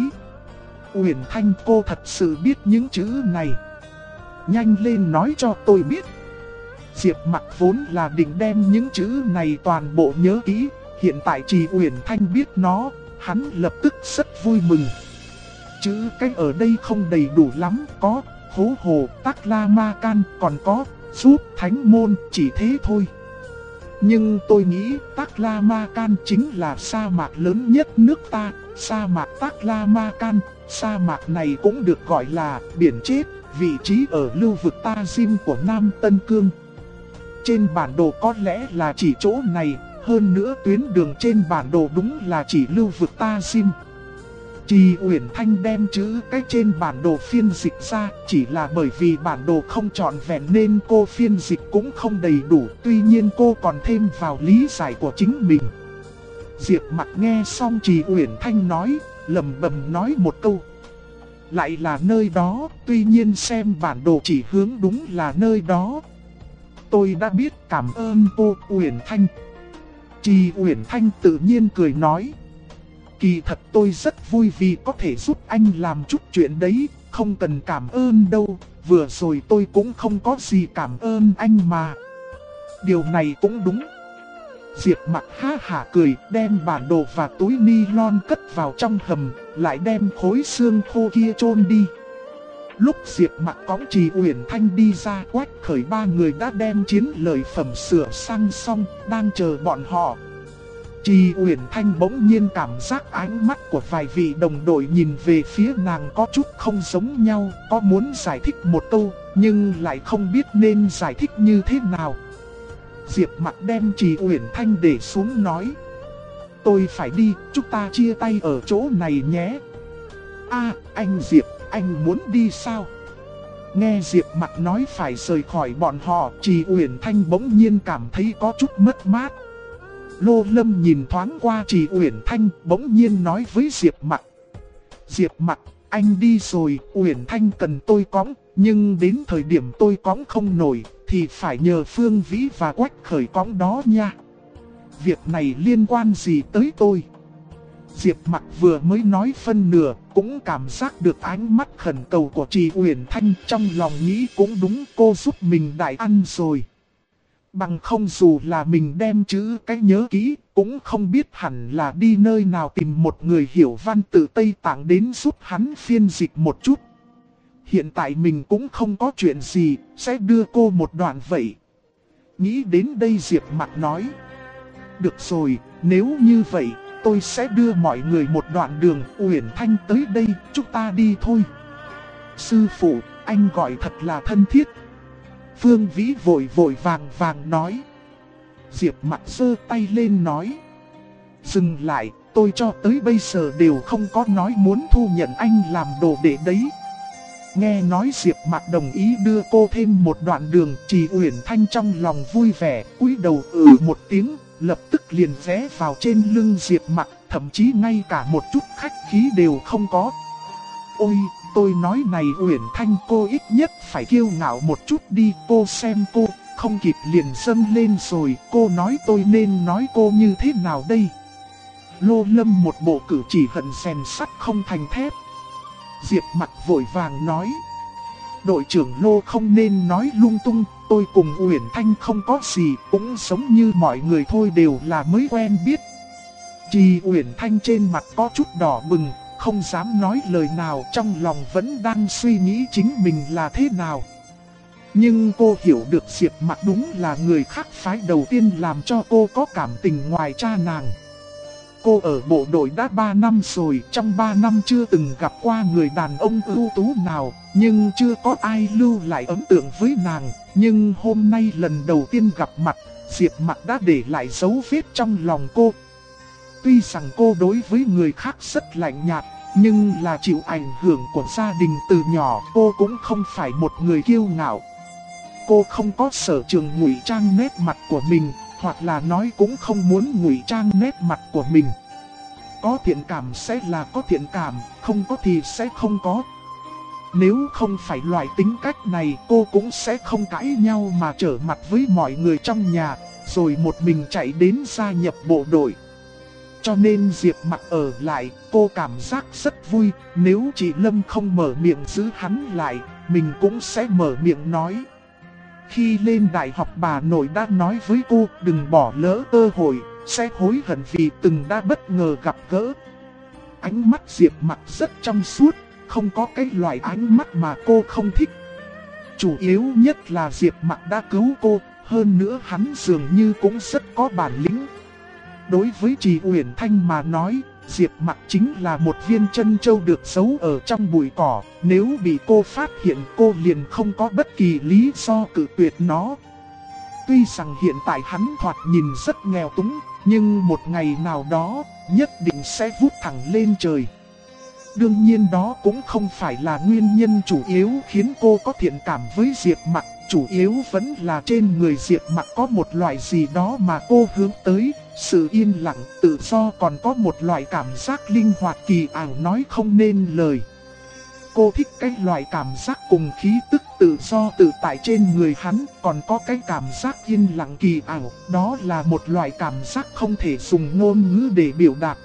Uyển Thanh, cô thật sự biết những chữ này? Nhanh lên nói cho tôi biết. Diệp Mặc vốn là định đem những chữ này toàn bộ nhớ kỹ, hiện tại Trì Uyển Thanh biết nó, hắn lập tức rất vui mừng. Chữ cái ở đây không đầy đủ lắm, có Hố Hồ, Tắc La Ma Can, còn có Giúp Thánh Môn, chỉ thế thôi. Nhưng tôi nghĩ Tắc La Ma Can chính là sa mạc lớn nhất nước ta, sa mạc Tắc La Ma Can. Sa mạc này cũng được gọi là biển chết, vị trí ở lưu vực Ta Dim của Nam Tân Cương. Trên bản đồ có lẽ là chỉ chỗ này, hơn nữa tuyến đường trên bản đồ đúng là chỉ lưu vực Ta Dim. Trì Uyển Thanh đem chữ cái trên bản đồ phiên dịch ra, chỉ là bởi vì bản đồ không trọn vẹn nên cô phiên dịch cũng không đầy đủ, tuy nhiên cô còn thêm vào lý giải của chính mình. Diệp Mặc nghe xong Trì Uyển Thanh nói, lẩm bẩm nói một câu: lại là nơi đó, tuy nhiên xem bản đồ chỉ hướng đúng là nơi đó. Tôi đã biết, cảm ơn cô Uyển Thanh. Trì Uyển Thanh tự nhiên cười nói: kỳ thật tôi rất vui vì có thể giúp anh làm chút chuyện đấy, không cần cảm ơn đâu, vừa rồi tôi cũng không có gì cảm ơn anh mà. Điều này cũng đúng. Diệp Mặc ha hả cười, đem bản đồ và túi ni-lon cất vào trong hầm, lại đem khối xương khô kia chôn đi. Lúc Diệp Mặc cõng Trì Uyển Thanh đi ra, Quách Khởi ba người đã đem chiến lợi phẩm sửa sang xong, đang chờ bọn họ. Trì Uyển Thanh bỗng nhiên cảm giác ánh mắt của vài vị đồng đội nhìn về phía nàng có chút không giống nhau, có muốn giải thích một câu, nhưng lại không biết nên giải thích như thế nào. Diệp Mặc đem Trì Uyển Thanh để xuống nói: tôi phải đi, chúng ta chia tay ở chỗ này nhé. Anh Diệp, anh muốn đi sao? Nghe Diệp Mặc nói phải rời khỏi bọn họ, Trì Uyển Thanh bỗng nhiên cảm thấy có chút mất mát. Lô Lâm nhìn thoáng qua Trì Uyển Thanh, bỗng nhiên nói với Diệp Mặc: Diệp Mặc, anh đi rồi, Uyển Thanh cần tôi cõng, nhưng đến thời điểm tôi cõng không nổi, thì phải nhờ Phương Vĩ và Quách Khởi cõng đó nha. Việc này liên quan gì tới tôi? Diệp Mặc vừa mới nói phân nửa, cũng cảm giác được ánh mắt khẩn cầu của Trì Uyển Thanh, trong lòng nghĩ cũng đúng, cô giúp mình đại ăn rồi. Bằng không dù là mình đem chữ cái nhớ kỹ, cũng không biết hẳn là đi nơi nào tìm một người hiểu văn tự Tây Tạng đến giúp hắn phiên dịch một chút. Hiện tại mình cũng không có chuyện gì, sẽ đưa cô một đoạn vậy. Nghĩ đến đây Diệp Mặc nói: được rồi, nếu như vậy, tôi sẽ đưa mọi người một đoạn đường. Uyển Thanh tới đây, chúng ta đi thôi. Sư phụ, anh gọi thật là thân thiết. Phương Vĩ vội vội vàng nói. Diệp Mặc giơ tay lên nói: dừng lại, tôi cho tới bây giờ đều không có nói muốn thu nhận anh làm đồ đệ đấy. Nghe nói Diệp Mặc đồng ý đưa cô thêm một đoạn đường, Trì Uyển Thanh trong lòng vui vẻ, cúi đầu một tiếng, lập tức liền ghé vào trên lưng Diệp Mặc, thậm chí ngay cả một chút khách khí đều không có. Ôi, tôi nói này Uyển Thanh, cô ít nhất phải kiêu ngạo một chút đi, cô xem cô, không kịp liền dâng lên rồi, cô nói tôi nên nói cô như thế nào đây? Lô Lâm một bộ cử chỉ hận rèn sắt không thành thép. Diệp Mặc vội vàng nói: đội trưởng Lô không nên nói lung tung, tôi cùng Uyển Thanh không có gì, cũng giống như mọi người thôi, đều là mới quen biết. Trì Uyển Thanh trên mặt có chút đỏ bừng, không dám nói lời nào, trong lòng vẫn đang suy nghĩ chính mình là thế nào. Nhưng cô hiểu được Diệp Mặc đúng là người khác phái đầu tiên làm cho cô có cảm tình ngoài cha nàng. Cô ở bộ đội đã 3 năm rồi, trong 3 năm chưa từng gặp qua người đàn ông ưu tú nào, nhưng chưa có ai lưu lại ấn tượng với nàng. Nhưng hôm nay lần đầu tiên gặp mặt, Diệp Mặc đã để lại dấu vết trong lòng cô. Tuy rằng cô đối với người khác rất lạnh nhạt, nhưng là chịu ảnh hưởng của gia đình từ nhỏ, cô cũng không phải một người kiêu ngạo. Cô không có sở trường ngụy trang nét mặt của mình, hoặc là nói cũng không muốn ngụy trang nét mặt của mình. Có thiện cảm sẽ là có thiện cảm, không có thì sẽ không có. Nếu không phải loại tính cách này, cô cũng sẽ không cãi nhau mà trở mặt với mọi người trong nhà, rồi một mình chạy đến gia nhập bộ đội. Cho nên Diệp Mặc ở lại, cô cảm giác rất vui, nếu chị Lâm không mở miệng giữ hắn lại, mình cũng sẽ mở miệng nói. Khi lên đại học bà nội đã nói với cô đừng bỏ lỡ cơ hội, sẽ hối hận vì từng đã bất ngờ gặp gỡ. Ánh mắt Diệp Mặc rất trong suốt, không có cái loại ánh mắt mà cô không thích. Chủ yếu nhất là Diệp Mặc đã cứu cô, hơn nữa hắn dường như cũng rất có bản lĩnh. Đối với Trì Uyển Thanh mà nói, Diệp Mặc chính là một viên trân châu được giấu ở trong bụi cỏ. Nếu bị cô phát hiện, cô liền không có bất kỳ lý do cự tuyệt nó. Tuy rằng hiện tại hắn thoạt nhìn rất nghèo túng, nhưng một ngày nào đó, nhất định sẽ vút thẳng lên trời. Đương nhiên đó cũng không phải là nguyên nhân chủ yếu khiến cô có thiện cảm với Diệp Mặc. Chủ yếu vẫn là trên người Diệp Mặc có một loại gì đó mà cô hướng tới. Sự yên lặng, tự do, còn có một loại cảm giác linh hoạt kỳ ảo nói không nên lời. Cô thích cái loại cảm giác cùng khí tức tự do tự tại trên người hắn, còn có cái cảm giác yên lặng kỳ ảo, đó là một loại cảm giác không thể dùng ngôn ngữ để biểu đạt.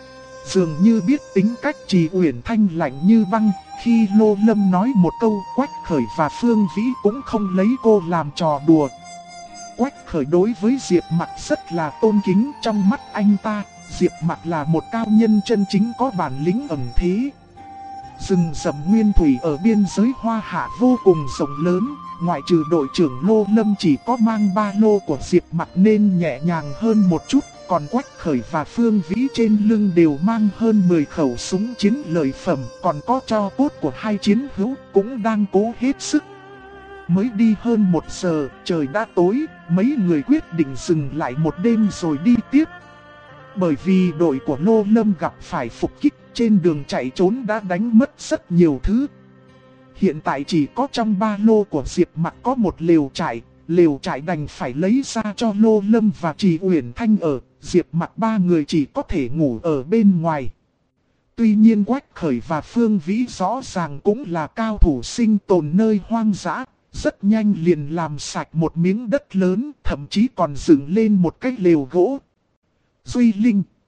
Dường như biết tính cách Trì Uyển Thanh lạnh như băng, khi Lô Lâm nói một câu, Quách Khởi và Phương Vĩ cũng không lấy cô làm trò đùa. Quách Khởi đối với Diệp Mặc rất là tôn kính. Trong mắt anh ta, Diệp Mặc là một cao nhân chân chính có bản lĩnh ẩn thế. Rừng rậm nguyên thủy ở biên giới Hoa Hạ vô cùng rộng lớn, ngoại trừ đội trưởng Lô Lâm chỉ có mang ba lô của Diệp Mặc nên nhẹ nhàng hơn một chút, còn Quách Khởi và Phương Vĩ trên lưng đều mang hơn 10 khẩu súng chiến lợi phẩm, còn có tro cốt của hai chiến hữu cũng đang cố hết sức. Mới đi hơn 1 giờ, trời đã tối, mấy người quyết định dừng lại một đêm rồi đi tiếp. Bởi vì đội của Lô Lâm gặp phải phục kích, trên đường chạy trốn đã đánh mất rất nhiều thứ. Hiện tại chỉ có trong ba lô của Diệp Mặc có một lều trại đành phải lấy ra cho Lô Lâm và Trì Uyển Thanh ở, Diệp Mặc ba người chỉ có thể ngủ ở bên ngoài. Tuy nhiên Quách Khởi và Phương Vĩ rõ ràng cũng là cao thủ sinh tồn nơi hoang dã, rất nhanh liền làm sạch một miếng đất lớn, thậm chí còn dựng lên một cái lều gỗ. Duy Linh